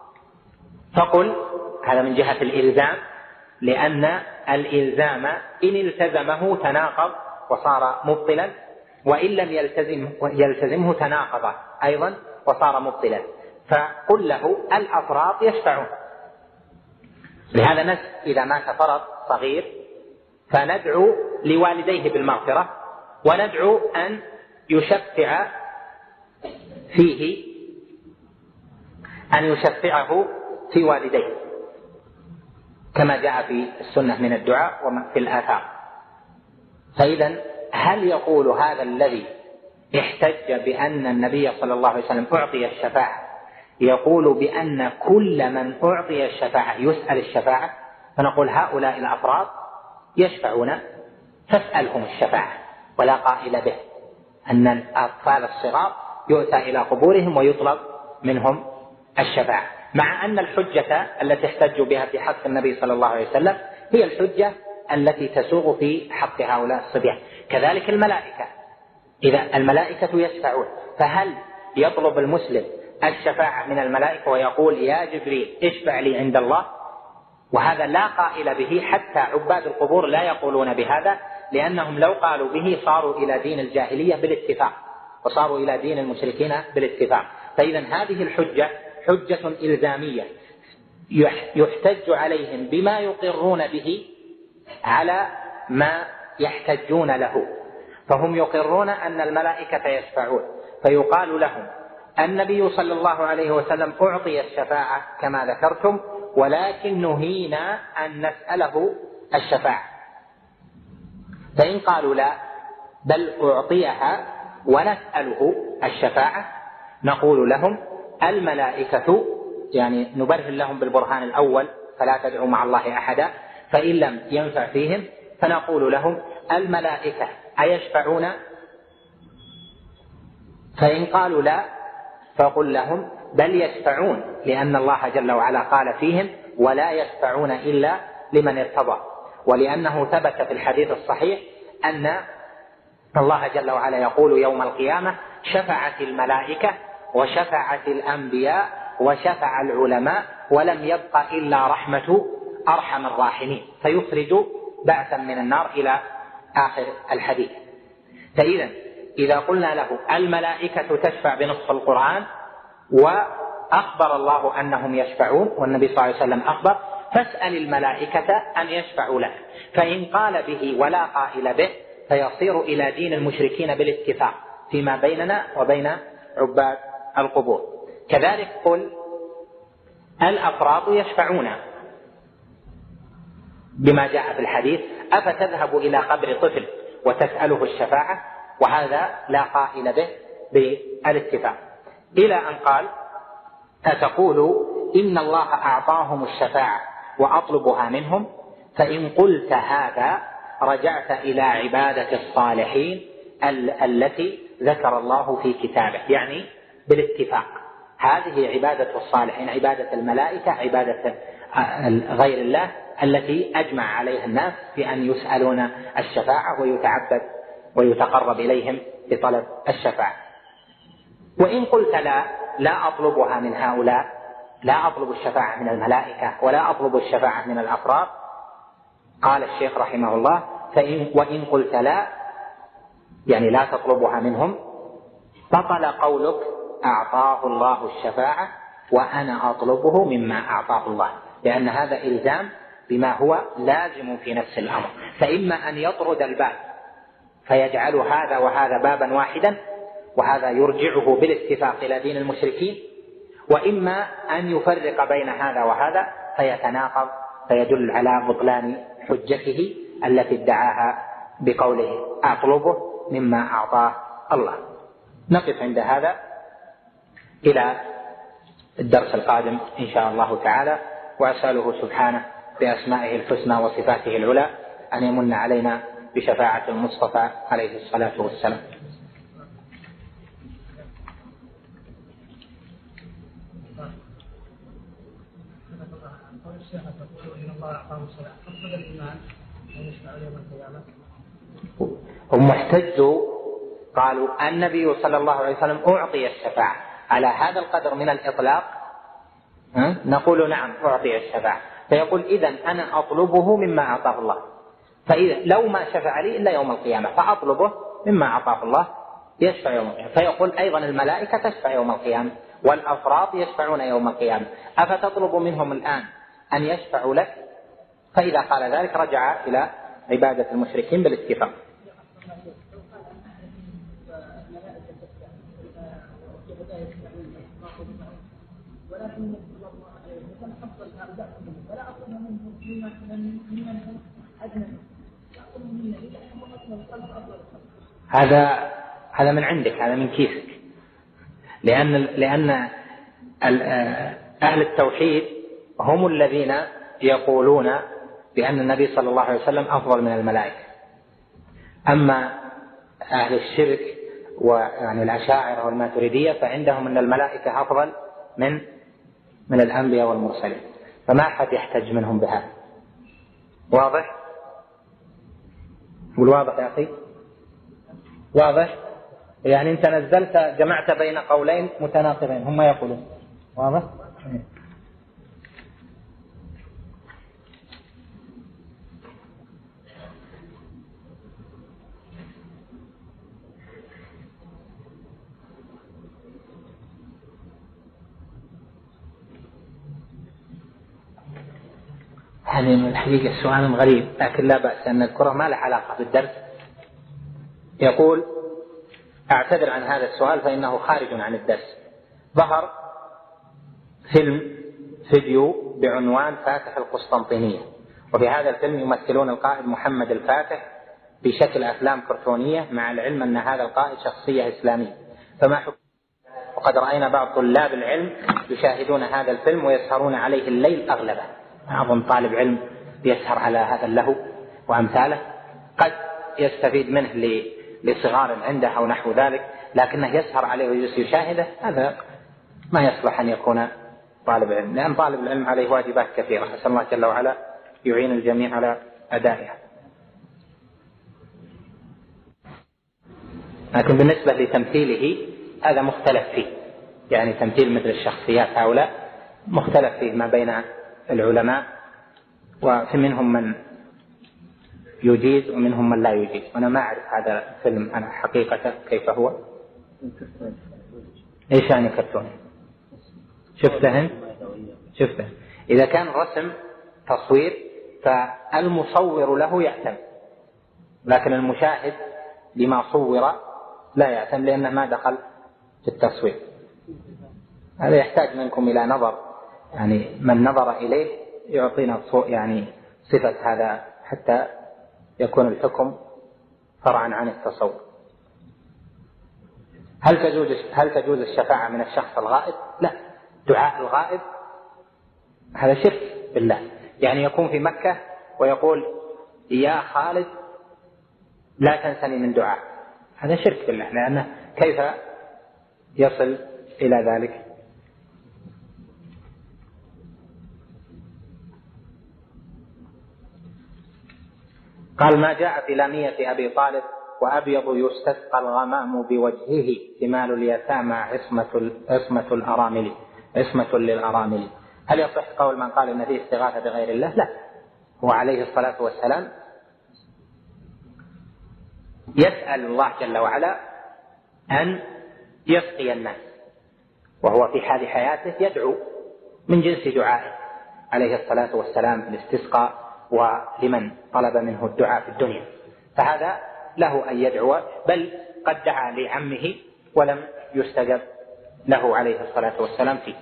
فقل هذا من جهة الإلزام، لأن الإلزام إن التزمه تناقض وصار مبطلا، وإن لم يلتزم يلتزمه تناقض أيضا وصار مبطلا. فقل له الأفراط يشفعون. لهذا نس إذا مات فرط صغير فندعو لوالديه بالمغفرة، وندعو أن يشفع فيه أن يشفعه في والديه كما جاء في السنة من الدعاء وفي الآثار. فإذا هل يقول هذا الذي احتج بأن النبي صلى الله عليه وسلم أعطي الشفاعة يقول بأن كل من أعطي الشفاعة يسأل الشفاعة؟ فنقول هؤلاء الأفراد يشفعون فاسألهم الشفاعة، ولا قائل به أن الأطفال الصغار يؤتى إلى قبورهم ويطلب منهم الشفاعة، مع أن الحجة التي احتجوا بها في حق النبي صلى الله عليه وسلم هي الحجة التي تسوغ في حق هؤلاء الصبيان. كذلك الملائكة، إذا الملائكة يشفعون، فهل يطلب المسلم الشفاعة من الملائكة ويقول يا جبريل اشفع لي عند الله؟ وهذا لا قائل به، حتى عباد القبور لا يقولون بهذا، لأنهم لو قالوا به صاروا إلى دين الجاهلية بالاتفاق وصاروا إلى دين المشركين بالاتفاق. فإذا هذه الحجة حجة إلزامية يحتج عليهم بما يقرون به على ما يحتجون له، فهم يقرون أن الملائكة يشفعون، فيقال لهم النبي صلى الله عليه وسلم أعطي الشفاعة كما ذكرتم، ولكن نهينا أن نسأله الشفاعة. فإن قالوا لا، بل أعطيها ونسأله الشفاعة، نقول لهم الملائكة، يعني نبرهن لهم بالبرهان الأول فلا تدعوا مع الله أحدا، فإن لم ينفع فيهم فنقول لهم الملائكة أيشفعون؟ فإن قالوا لا فقل لهم بل يشفعون، لأن الله جل وعلا قال فيهم ولا يشفعون إلا لمن ارتضى، ولأنه ثبت في الحديث الصحيح أن الله جل وعلا يقول يوم القيامة شفعت الملائكة وشفعت الأنبياء وشفع العلماء ولم يبق إلا رحمة أرحم الراحمين، فيخرج بعثا من النار إلى آخر الحديث. فإذا إذا قلنا له الملائكة تشفع بنص القرآن وأخبر الله أنهم يشفعون والنبي صلى الله عليه وسلم أخبر، فاسأل الملائكة أن يشفعوا لك، فإن قال به ولا قائل به فيصير إلى دين المشركين بالاتفاق فيما بيننا وبين عباد القبور. كذلك قل الأفراط يشفعون بما جاء في الحديث أفتذهب إلى قبر طفل وتسأله الشفاعة، وهذا لا قائل به بالاتفاق، إلى أن قال أتقول إن الله أعطاهم الشفاعة وأطلبها منهم، فإن قلت هذا رجعت إلى عبادة الصالحين التي ذكر الله في كتابه، يعني بالاتفاق هذه عبادة الصالحين، عبادة الملائكة، عبادة غير الله التي أجمع عليها الناس بأن يسألون الشفاعة ويتعبد ويتقرب إليهم بطلب الشفاعة. وإن قلت لا لا أطلبها من هؤلاء، لا أطلب الشفاعة من الملائكة ولا أطلب الشفاعة من الأفراد، قال الشيخ رحمه الله فإن وإن قلت لا يعني لا تطلبها منهم بطل قولك أعطاه الله الشفاعة وأنا أطلبه مما أعطاه الله، لأن هذا إلزام بما هو لازم في نفس الأمر، فإما أن يطرد الباب فيجعل هذا وهذا بابا واحدا وهذا يرجعه بالاتفاق إلى دين المشركين، وإما أن يفرق بين هذا وهذا فيتناقض فيدل على بطلان حجته التي ادعاها بقوله أطلبه مما أعطاه الله. نقف عند هذا إلى الدرس القادم إن شاء الله تعالى، وأسأله سبحانه بأسمائه الحسنى وصفاته العلى أن يمن علينا بشفاعة المصطفى عليه الصلاة والسلام. هم احتجوا قالوا النبي صلى الله عليه وسلم أعطي الشفاعة على هذا القدر من الإطلاق، نقول نعم أعطي الشفاعة، فيقول إذن أنا أطلبه مما أعطاه الله، فإذا لو ما شفع لي إلا يوم القيامة فأطلبه مما أعطاه الله يشفع يوم القيامة. فيقول أيضا الملائكة تشفع يوم القيامة والأفراط يشفعون يوم القيامة، أفتطلب منهم الآن أن يشفعوا لك؟ فإذا قال ذلك رجع إلى عبادة المشركين بالاتفاق. هذا هذا من عندك، هذا من كيسك، لأن لأن أهل التوحيد هم الذين يقولون بأن النبي صلى الله عليه وسلم أفضل من الملائكة. أما أهل الشرك ويعني الأشاعرة والماتريدية فعندهم أن الملائكة أفضل من من الأنبياء والمرسلين، فما أحد يحتج منهم بهذا. واضح؟ قول واضح يا أخي؟ واضح؟ يعني أنت نزلت جمعت بين قولين متناقضين هم يقولون. واضح؟ هذه من الحقيقة سؤال غريب لكن لا بأس أن نذكره، ما له علاقة بالدرس. يقول أعتذر عن هذا السؤال فإنه خارج عن الدرس. ظهر فيلم فيديو بعنوان فاتح القسطنطينية، وفي هذا الفيلم يمثلون القائد محمد الفاتح بشكل أفلام كرتونية مع العلم أن هذا القائد شخصية إسلامية، فما حكم؟ وقد رأينا بعض طلاب العلم يشاهدون هذا الفيلم ويسهرون عليه الليل أغلبه. أظن طالب علم يسهر على هذا اللهو وأمثاله قد يستفيد منه لصغار عنده أو نحو ذلك، لكنه يسهر عليه ويجلس يشاهده، هذا ما يصلح أن يكون طالب علم، لأن طالب العلم عليه واجبات كثيرة، أسأل الله جل وعلا يعين الجميع على أدائها. لكن بالنسبة لتمثيله هذا مختلف فيه، يعني تمثيل مثل الشخصيات هؤلاء مختلف فيه ما بين العلماء، وفي منهم من يجيز ومنهم من لا يجيز. وأنا ما أعرف هذا الفيلم أنا حقيقة كيف هو. إيش يعني كرتوني؟ شفته؟ شفته. إذا كان رسم تصوير فالمصور له يأثم، لكن المشاهد لما صور لا يأثم لأنه ما دخل في التصوير. هذا يحتاج منكم إلى نظر، يعني من نظر إليه يعطينا يعني صفة هذا حتى يكون الحكم فرعا عن التصور. هل تجوز هل تجوز الشفاعة من الشخص الغائب؟ لا، دعاء الغائب هذا شرك بالله، يعني يكون في مكة ويقول يا خالد لا تنسني من دعاء، هذا شرك بالله، لأنه كيف يصل إلى ذلك؟ قال ما جاء في لامية أبي طالب وأبيض يستسقى الغمام بوجهه ثمال اليتامى عصمة عصمة الأرامل عصمة للأرامل. هل يصح قول من قال إن فيه استغاثة بغير الله؟ لا، هو عليه الصلاة والسلام يسأل الله جل وعلا أن يسقي الناس، وهو في حال حياته يدعو من جنس دعائه عليه الصلاة والسلام الاستسقاء ولمن طلب منه الدعاء في الدنيا، فهذا له أن يدعو، بل قد دعا لعمه ولم يستجب له عليه الصلاة والسلام فيه.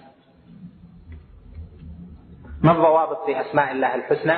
ما الضوابط في أسماء الله الحسنى؟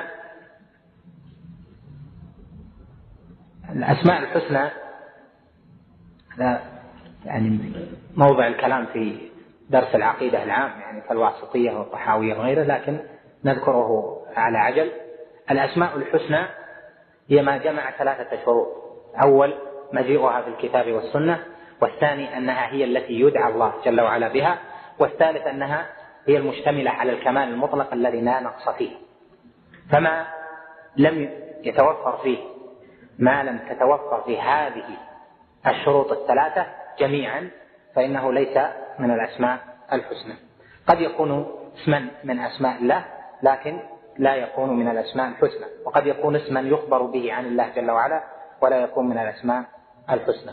الأسماء الحسنى هذا يعني موضع الكلام في درس العقيدة العام، يعني كالواسطية والطحاوية وغيره، لكن نذكره على عجل. الأسماء الحسنى هي ما جمع ثلاثة شروط: أول مجيئها في الكتاب والسنة، والثاني أنها هي التي يدعى الله جل وعلا بها، والثالث أنها هي المشتملة على الكمال المطلق الذي لا نقص فيه. فما لم يتوفر فيه ما لم تتوفر في هذه الشروط الثلاثة جميعا فإنه ليس من الأسماء الحسنى. قد يكون اسما من أسماء الله لكن لا يكون من الأسماء الحسنى، وقد يكون اسما يخبر به عن الله جل وعلا ولا يكون من الأسماء الحسنى.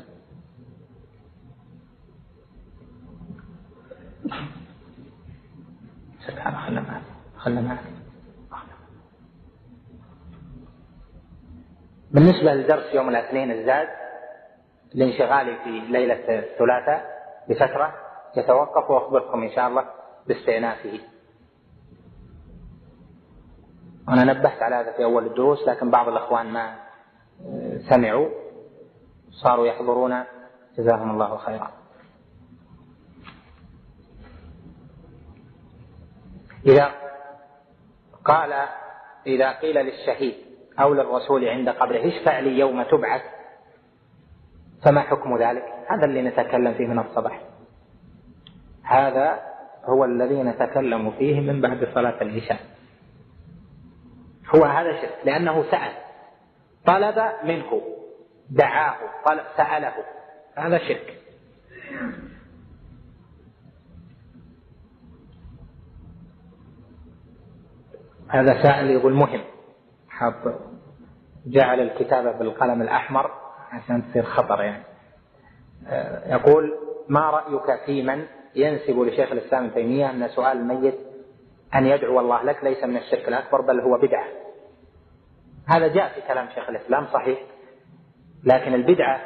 سبحانه خلنا معك خلنا معك. بالنسبة لدرس يوم الاثنين الزاد لانشغالي في ليلة الثلاثاء بفترة يتوقف، وأخبركم إن شاء الله باستئنافه. أنا نبهت على هذا في أول الدروس، لكن بعض الأخوان ما سمعوا صاروا يحضرون، جزاهم الله خيرا. إذا قال إذا قيل للشهيد أو للرسول عند قبره اشفع لي يوم تبعث، فما حكم ذلك؟ هذا اللي نتكلم فيه من الصباح، هذا هو الذي نتكلم فيه من بعد صلاة العشاء. هو هذا شرك، لأنه سأل، طلب منه، دعاه، طلب، سأله، هذا شرك. هذا سائل يقول مهم، حط جعل الكتابة بالقلم الأحمر عشان تصير خطر يعني. يقول ما رأيك في من ينسب لشيخ الإسلام ابن تيمية أن سؤال الميت أن يدعو الله لك ليس من الشرك الأكبر بل هو بدعة؟ هذا جاء في كلام شيخ الإسلام صحيح، لكن البدعة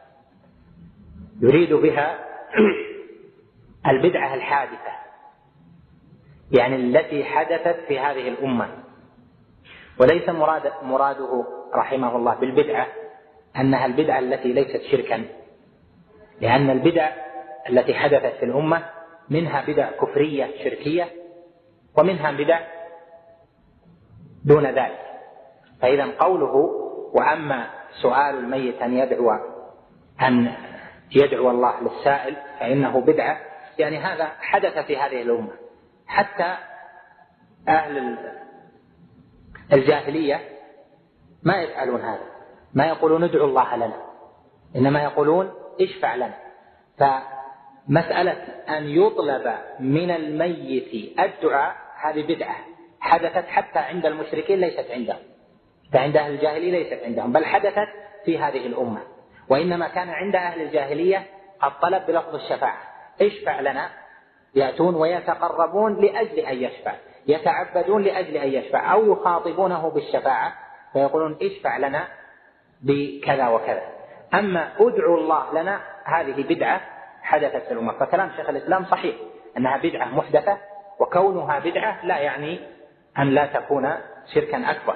يريد بها البدعة الحادثة، يعني التي حدثت في هذه الأمة، وليس مراد مراده رحمه الله بالبدعة أنها البدعة التي ليست شركا، لأن البدع التي حدثت في الأمة منها بدع كفرية شركية ومنها بدع دون ذلك. فإذا قوله وأما سؤال الميت أن يدعو أن يدعو الله للسائل فإنه بدعة، يعني هذا حدث في هذه الأمة. حتى أهل الجاهلية ما يفعلون هذا، ما يقولون ادعوا الله لنا، إنما يقولون اشفع لنا. فمسألة أن يطلب من الميت الدعاء هذه بدعة حدثت حتى عند المشركين، ليست عندهم، فعند أهل الجاهلية ليست عندهم، بل حدثت في هذه الأمة. وإنما كان عند أهل الجاهلية الطلب بلفظ الشفاعة، اشفع لنا، يأتون ويتقربون لأجل أن يشفع، يتعبدون لأجل أن يشفع، أو يخاطبونه بالشفاعة فيقولون اشفع لنا بكذا وكذا. أما ادعوا الله لنا هذه بدعة حدثت في الأمة. فكلام شيخ الإسلام صحيح أنها بدعة محدثة، وكونها بدعة لا يعني أن لا تكون شركا أكبر.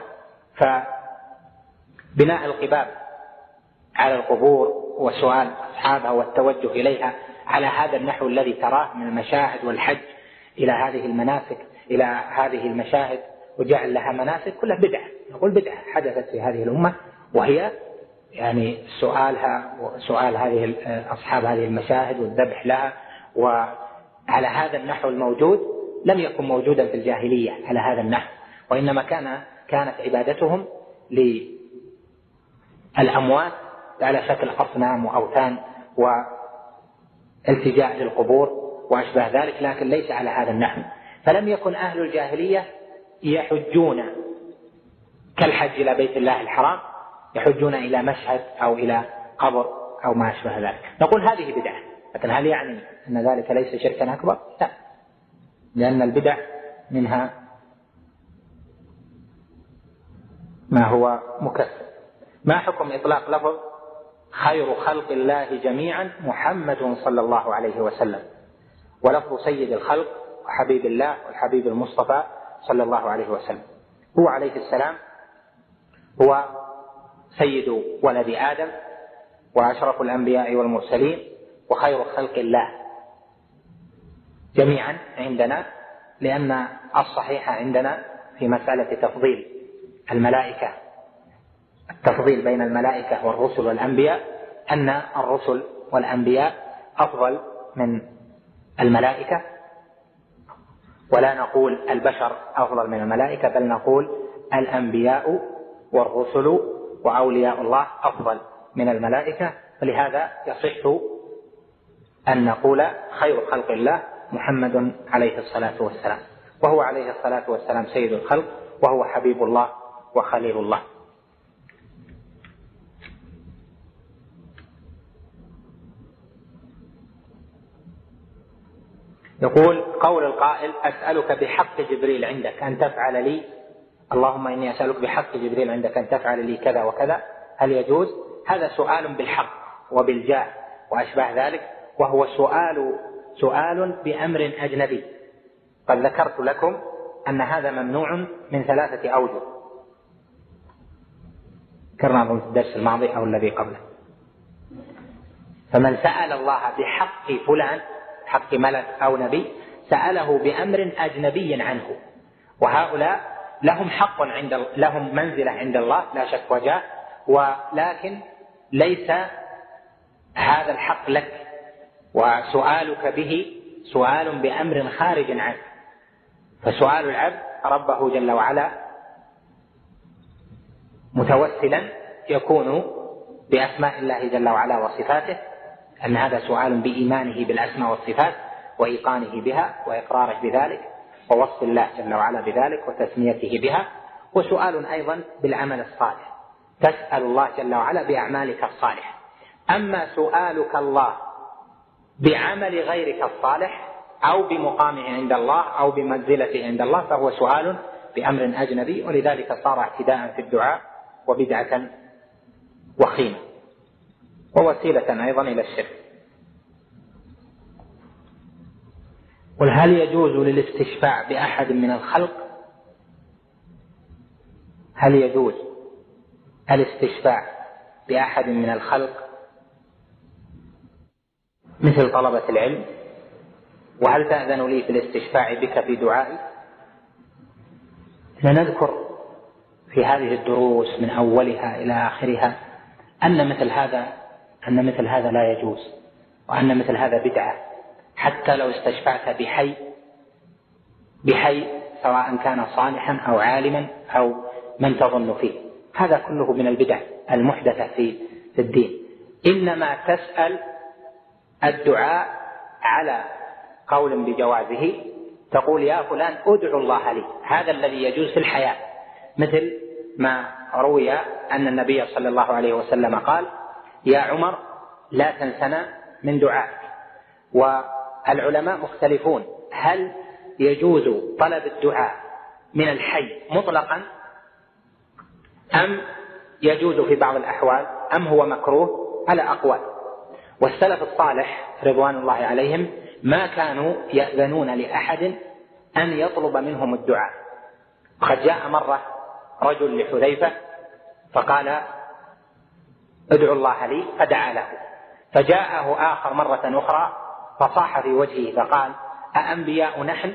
فبناء القباب على القبور وسؤال أصحابها والتوجه إليها على هذا النحو الذي تراه من المشاهد والحج إلى هذه المناسك إلى هذه المشاهد وجعل لها مناسك، كلها بدعة. نقول بدعة حدثت في هذه الأمة، وهي يعني سؤالها وسؤال هذه أصحاب هذه المشاهد والذبح لها وعلى هذا النحو الموجود لم يكن موجودا في الجاهلية على هذا النحو، وإنما كان كانت عبادتهم للأموات على شكل أصنام وأوثان والتجاء للقبور وأشبه ذلك، لكن ليس على هذا النحو. فلم يكن أهل الجاهلية يحجون كالحج إلى بيت الله الحرام، يحجون إلى مشهد أو إلى قبر أو ما أشبه ذلك. نقول هذه بدعة، لكن هل يعني أن ذلك ليس شركا أكبر؟ لا، لأن البدع منها ما هو مكفر. ما حكم إطلاق لفظ خير خلق الله جميعا محمد صلى الله عليه وسلم، ولفظ سيد الخلق وحبيب الله والحبيب المصطفى صلى الله عليه وسلم؟ هو عليه السلام هو سيد ولد آدم وأشرف الأنبياء والمرسلين وخير خلق الله جميعا عندنا، لأن الصحيح عندنا في مسألة تفضيل الملائكة، التفضيل بين الملائكة والرسل والأنبياء، أن الرسل والأنبياء أفضل من الملائكة، ولا نقول البشر أفضل من الملائكة، بل نقول الأنبياء والرسل وأولياء الله أفضل من الملائكة. فلهذا يصح أن نقول خير خلق الله محمد عليه الصلاة والسلام، وهو عليه الصلاة والسلام سيد الخلق، وهو حبيب الله وخليل الله. يقول قول القائل أسألك بحق جبريل عندك أن تفعل لي، اللهم إني أسألك بحق جبريل عندك أن تفعل لي كذا وكذا، هل يجوز؟ هذا سؤال بالحق وبالجاه وأشبه ذلك، وهو سؤال سؤال بأمر أجنبي. قد ذكرت لكم أن هذا ممنوع من ثلاثة أوجه، ذكرنا في الدرس الماضي أو الذي قبله. فمن سأل الله بحق فلان، حق ملك أو نبي، سأله بأمر أجنبي عنه، وهؤلاء لهم حق عند لهم منزلة عند الله لا شك وجاه، ولكن ليس هذا الحق لك، وسؤالك به سؤال بأمر خارج عنه. فسؤال العبد ربه جل وعلا متوسلا يكون بأسماء الله جل وعلا وصفاته، أن هذا سؤال بإيمانه بالأسماء والصفات وإيقانه بها وإقراره بذلك ووصف الله جل وعلا بذلك وتسميته بها، وسؤال أيضا بالعمل الصالح، تسأل الله جل وعلا بأعمالك الصالحة. أما سؤالك الله بعمل غيرك الصالح أو بمقامه عند الله أو بمنزلته عند الله فهو سؤال بأمر أجنبي، ولذلك صار اعتداء في الدعاء وبدعة وخيمة ووسيلة أيضا إلى الشرك. قل هل يجوز للاستشفاع بأحد من الخلق؟ هل يجوز الاستشفاع بأحد من الخلق مثل طلبة العلم؟ وهل تأذن لي في الاستشفاع بك في دعائي؟ لنذكر في هذه الدروس من أولها إلى آخرها أن مثل هذا أن مثل هذا لا يجوز، وأن مثل هذا بدعة، حتى لو استشفعت بحي بحي سواء كان صالحا أو عالما أو من تظن فيه، هذا كله من البدع المحدثة في الدين. إنما تسأل الدعاء على قول بجوازه، تقول يا فلان ادعو الله لي، هذا الذي يجوز في الحياة، مثل ما روي أن النبي صلى الله عليه وسلم قال يا عمر لا تنسنا من دعائك. والعلماء مختلفون هل يجوز طلب الدعاء من الحي مطلقا أم يجوز في بعض الأحوال أم هو مكروه، على أقوال. والسلف الصالح رضوان الله عليهم ما كانوا يأذنون لأحد أن يطلب منهم الدعاء. قد جاء مرة رجل لحذيفة فقال ادعو الله لي فدعا له، فجاءه آخر مرة أخرى فصاح في وجهه فقال أأنبياء نحن؟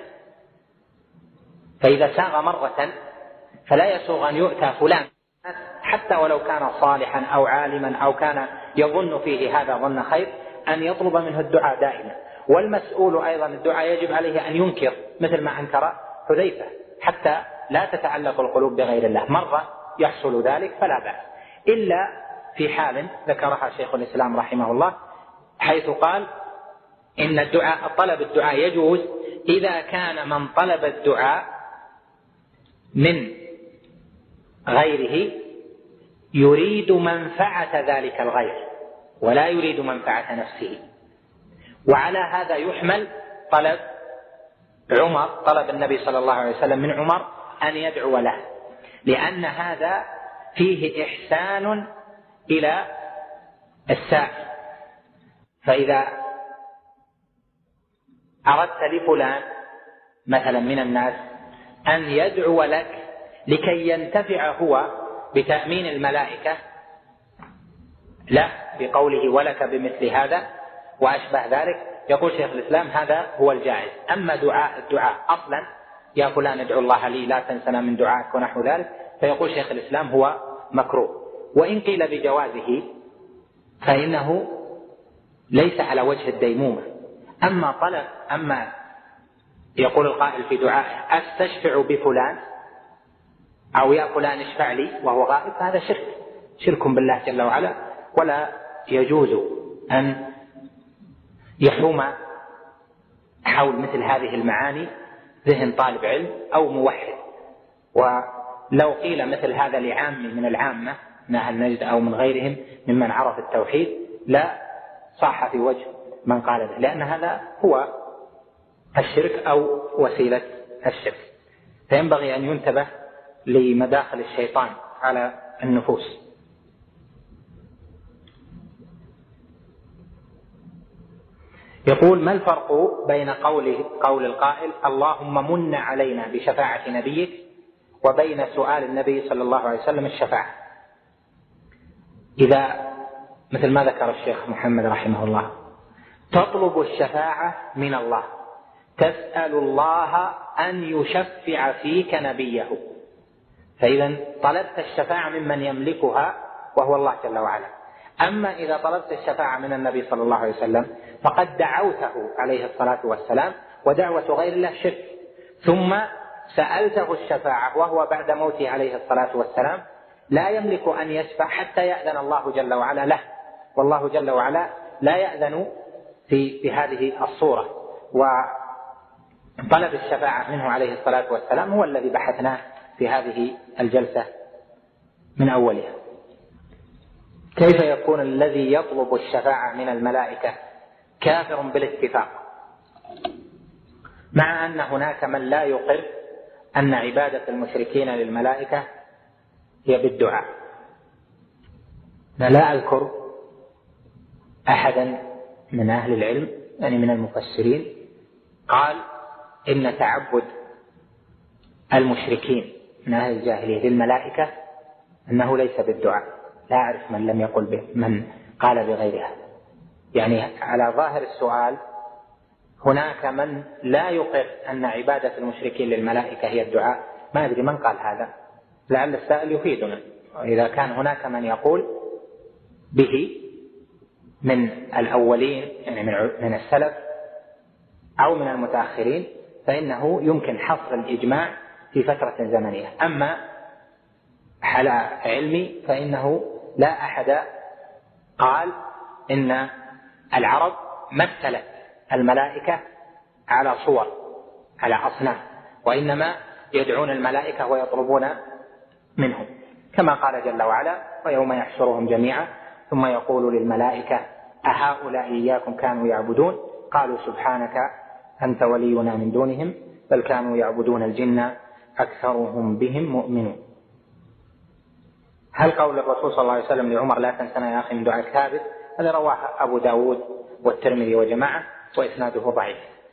فإذا ساغ مرة فلا يسوغ أن يؤتى فلان حتى ولو كان صالحا أو عالما أو كان يظن فيه هذا ظن خير أن يطلب منه الدعاء دائما. والمسؤول أيضا الدعاء يجب عليه أن ينكر مثل ما أنكر حذيفة حتى لا تتعلق القلوب بغير الله. مرة يحصل ذلك فلا بأس، إلا في حال ذكرها شيخ الإسلام رحمه الله حيث قال إن الدعاء طلب الدعاء يجوز إذا كان من طلب الدعاء من غيره يريد منفعة ذلك الغير ولا يريد منفعة نفسه. وعلى هذا يحمل طلب عمر، طلب النبي صلى الله عليه وسلم من عمر أن يدعو له، لأن هذا فيه إحسان إلى السائل. فإذا أردت لفلان مثلا من الناس أن يدعو لك لكي ينتفع هو بتأمين الملائكة لا بقوله ولك بمثل هذا وأشبه ذلك، يقول شيخ الإسلام هذا هو الجائز. أما دعاء الدعاء أصلا يا فلان ادعو الله لي لا تنسنا من دعائك ونحو ذلك، فيقول شيخ الإسلام هو مكروه. وإن قيل بجوازه فإنه ليس على وجه الديمومة. أما طلب أما يقول القائل في دعائه أستشفع بفلان أو يا فلان اشفع لي وهو غائب، هذا شرك شرك بالله جل وعلا، ولا يجوز أن يحوم حول مثل هذه المعاني ذهن طالب علم أو موحد. ولو قيل مثل هذا لعام من العامة من أهل نجد أو من غيرهم ممن عرف التوحيد لا صح في وجه من قال ذلك، لأن هذا هو الشرك أو وسيلة الشرك. فينبغي أن ينتبه لمداخل الشيطان على النفوس. يقول ما الفرق بين قوله قول القائل اللهم من علينا بشفاعة نبيك وبين سؤال النبي صلى الله عليه وسلم الشفاعة؟ إذا مثل ما ذكر الشيخ محمد رحمه الله تطلب الشفاعة من الله، تسأل الله أن يشفع فيك نبيه، فإذا طلبت الشفاعة ممن يملكها وهو الله جل وعلا. أما إذا طلبت الشفاعة من النبي صلى الله عليه وسلم فقد دعوته عليه الصلاة والسلام، ودعوة غير الله شرك، ثم سألته الشفاعة وهو بعد موته عليه الصلاة والسلام لا يملك أن يشفع حتى يأذن الله جل وعلا له، والله جل وعلا لا يأذن في, في هذه الصورة. وطلب الشفاعة منه عليه الصلاة والسلام هو الذي بحثناه في هذه الجلسة من أولها. كيف يكون الذي يطلب الشفاعة من الملائكة كافر بالاتفاق، مع أن هناك من لا يقر أن عبادة المشركين للملائكة هي بالدعاء؟ أنا لا أذكر أحدا من أهل العلم يعني من المفسرين قال إن تعبد المشركين من أهل الجاهلية للملائكة أنه ليس بالدعاء، لا أعرف من لم يقل به من قال بغيرها. يعني على ظاهر السؤال هناك من لا يقر أن عبادة المشركين للملائكة هي الدعاء. ما أدري من قال هذا، لعل السائل يفيدنا. إذا كان هناك من يقول به من الأولين يعني من السلف أو من المتأخرين فإنه يمكن حصر الإجماع في فترة زمنية. أما على علمي فإنه لا أحد قال إن العرب مثلت الملائكة على صور على أصنام، وإنما يدعون الملائكة ويطلبون منهم، كما قال جل وعلا: ويوم يحشرهم جميعا ثم يقول للملائكة أهؤلاء إياكم كانوا يعبدون قالوا سبحانك أنت ولينا من دونهم بل كانوا يعبدون الجن أكثرهم بهم مؤمنون. هل قول الرسول صلى الله عليه وسلم لعمر لا تنسنا يا أخي من دعاء ثابت؟ هذا رواه أبو داود والترمذي وجماعة وإسناده ضعيف.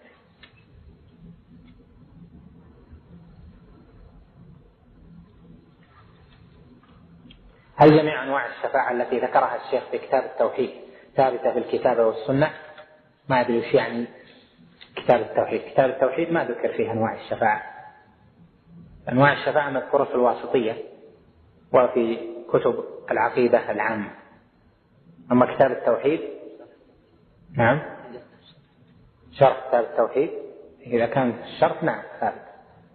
هل جميع أنواع الشفاعة التي ذكرها الشيخ في كتاب التوحيد ثابتة في الكتابة والسنة؟ ما أدري وش يعني كتاب التوحيد. كتاب التوحيد ما ذكر فيه أنواع الشفاعة. أنواع الشفاعة مذكورة في الواسطية وفي كتب العقيدة العامة. أما كتاب التوحيد نعم شرح كتاب التوحيد إذا كان الشرح نعم ثابت.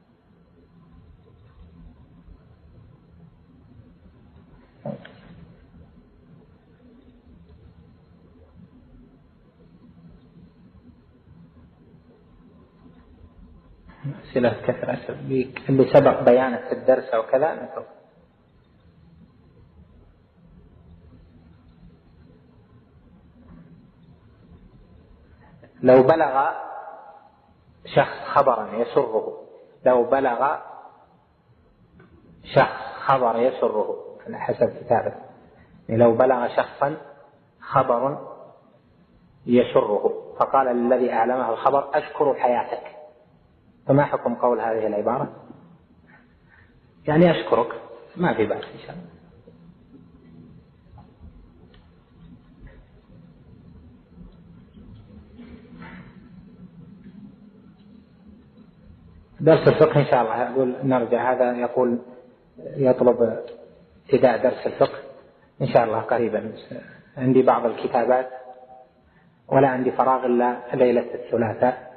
أسئلة كثرة اللي سبق بيانه في الدرس أو كذا نترك. لو بلغ شخص خبرا يسره لو بلغ شخص خبر يسره على حسب كتابه، لو بلغ شخصا خبر يسره فقال للذي أعلمه الخبر أشكر حياتك، فما حكم قول هذه العبارة؟ يعني أشكرك، ما في بأس إن شاء الله. درس الفقه إن شاء الله أقول نرجع. هذا يقول يطلب ابتداء درس الفقه إن شاء الله قريبا. عندي بعض الكتابات ولا عندي فراغ إلا ليلة الثلاثاء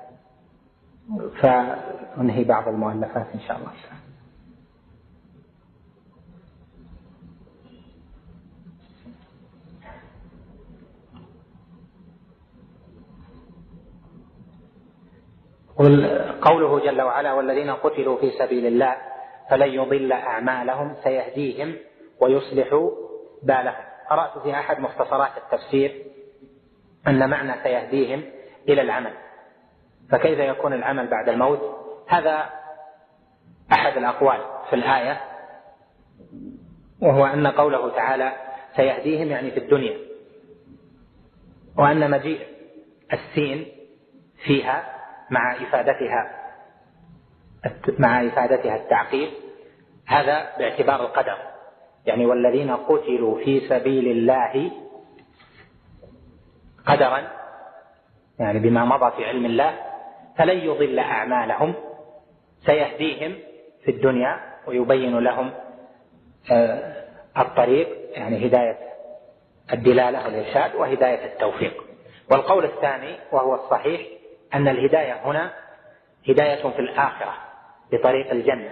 فأنهي بعض المؤلفات إن شاء الله. قوله جل وعلا: والذين قتلوا في سبيل الله فلن يضل أعمالهم سيهديهم ويصلح بالهم. قرأت في أحد مختصرات التفسير أن معنى سيهديهم إلى العمل، فكيف يكون العمل بعد الموت؟ هذا أحد الأقوال في الآية، وهو أن قوله تعالى سيهديهم يعني في الدنيا، وأن مجيء السين فيها مع إفادتها مع إفادتها التعقيب هذا باعتبار القدر، يعني والذين قتلوا في سبيل الله قدرا يعني بما مضى في علم الله فلن يضل أعمالهم سيهديهم في الدنيا ويبين لهم الطريق، يعني هداية الدلالة والإرشاد وهداية التوفيق. والقول الثاني وهو الصحيح أن الهداية هنا هداية في الآخرة بطريق الجنة،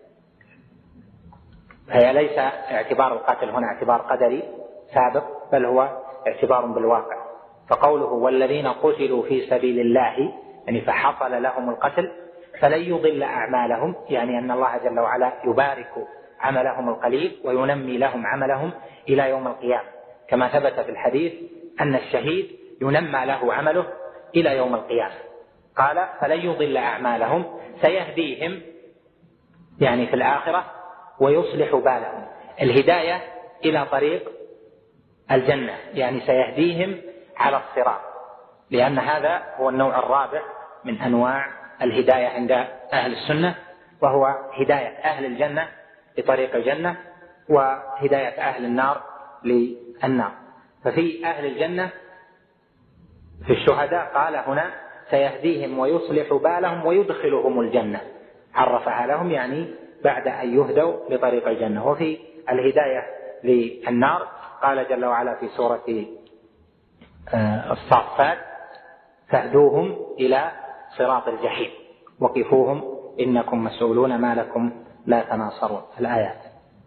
فهي ليس اعتبار القتل هنا اعتبار قدري سابق بل هو اعتبار بالواقع. فقوله والذين قتلوا في سبيل الله يعني فحصل لهم القتل فلن يضل أعمالهم، يعني أن الله جل وعلا يبارك عملهم القليل وينمي لهم عملهم إلى يوم القيامة، كما ثبت في الحديث أن الشهيد ينمى له عمله إلى يوم القيامة. قال فلن يضل أعمالهم سيهديهم يعني في الآخرة ويصلح بالهم، الهداية إلى طريق الجنة يعني سيهديهم على الصراط، لأن هذا هو النوع الرابع من أنواع الهداية عند أهل السنة، وهو هداية أهل الجنة لطريق الجنة وهداية أهل النار للنار. ففي أهل الجنة في الشهداء قال هنا سيهديهم ويصلح بالهم ويدخلهم الجنة، عرفها لهم يعني بعد أن يهدوا لطريق الجنة. وفي الهداية للنار قال جل وعلا في سورة الصافات فاهدوهم إلى صراط الجحيم وقفوهم إنكم مسؤولون ما لكم لا تناصرون. الآيات.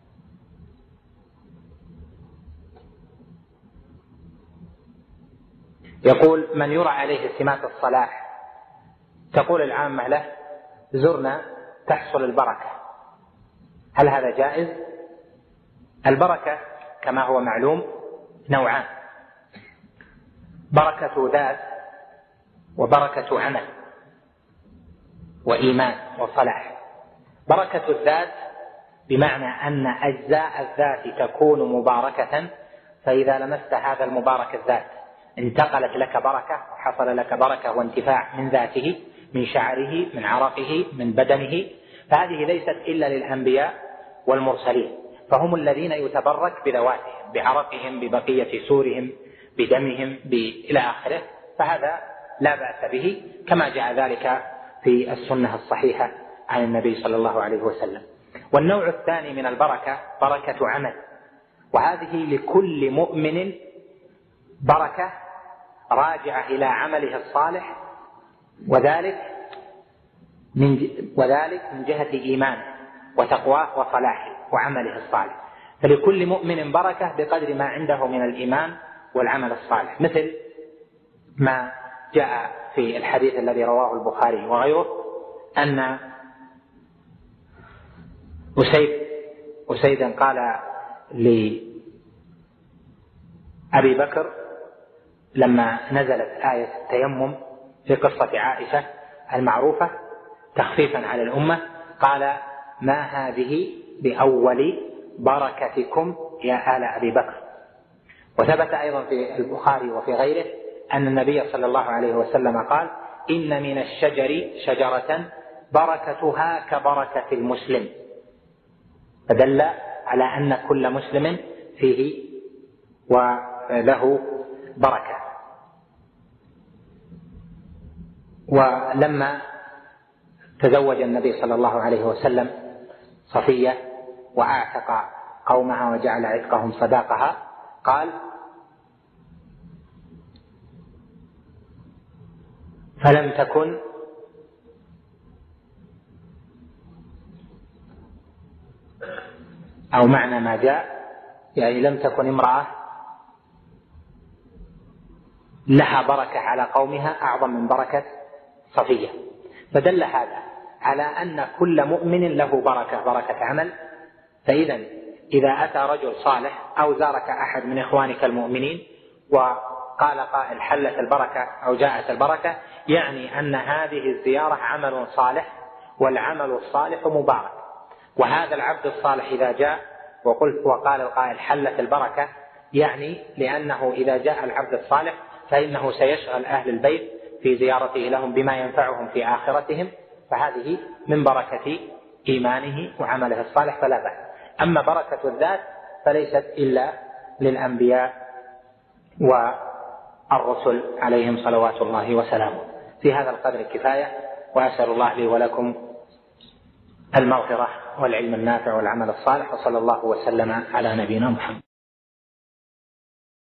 يقول من يرى عليه سمات الصلاح تقول العامة له زرنا تحصل البركة، هل هذا جائز؟ البركة كما هو معلوم نوعان: بركة ذات وبركة عمل وإيمان وصلاح. بركة الذات بمعنى أن أجزاء الذات تكون مباركة، فإذا لمست هذا المبارك الذات انتقلت لك بركة وحصل لك بركة وانتفاع من ذاته، من شعره، من عرقه، من بدنه. فهذه ليست إلا للأنبياء والمرسلين، فهم الذين يتبرك بذواتهم، بعرقهم، ببقية سورهم، بدمهم، إلى آخره. فهذا لا بأس به كما جاء ذلك في السنة الصحيحة عن النبي صلى الله عليه وسلم. والنوع الثاني من البركة بركة عمل، وهذه لكل مؤمن بركة راجعة إلى عمله الصالح، وذلك من وذلك من جهة إيمانه وتقواه وصلاحه وعمله الصالح. فلكل مؤمن بركة بقدر ما عنده من الإيمان والعمل الصالح، مثل ما جاء في الحديث الذي رواه البخاري وغيره أن أسيد أسيدا قال لأبي بكر لما نزلت آية التيمم في قصة عائشة المعروفة تخفيفا على الأمة، قال ما هذه بأول بركتكم يا آل أبي بكر. وثبت أيضا في البخاري وفي غيره أن النبي صلى الله عليه وسلم قال إن من الشجر شجرة بركتها كبركة المسلم، فدل على أن كل مسلم فيه وله بركة. ولما تزوج النبي صلى الله عليه وسلم صفية وأعتق قومها وجعل عتقهم صداقها قال فلم تكن أو معنى ما جاء يعني لم تكن امرأة لها بركة على قومها أعظم من بركة صفية. فدل هذا على أن كل مؤمن له بركة، بركة عمل. فإذا إذا أتى رجل صالح أو زارك أحد من إخوانك المؤمنين وقال قائل حلت البركة أو جاءت البركة، يعني أن هذه الزيارة عمل صالح، والعمل الصالح مبارك. وهذا العبد الصالح إذا جاء وقلت وقال القائل حلت البركة، يعني لأنه إذا جاء العبد الصالح فإنه سيشغل أهل البيت في زيارته لهم بما ينفعهم في آخرتهم، فهذه من بركة إيمانه وعمله الصالح فلا بأس. أما بركة الذات فليست إلا للأنبياء والرسل عليهم صلوات الله وسلامه. في هذا القدر كفاية، وأسأل الله لي ولكم المغفرة والعلم النافع والعمل الصالح، وصلى الله وسلم على نبينا محمد.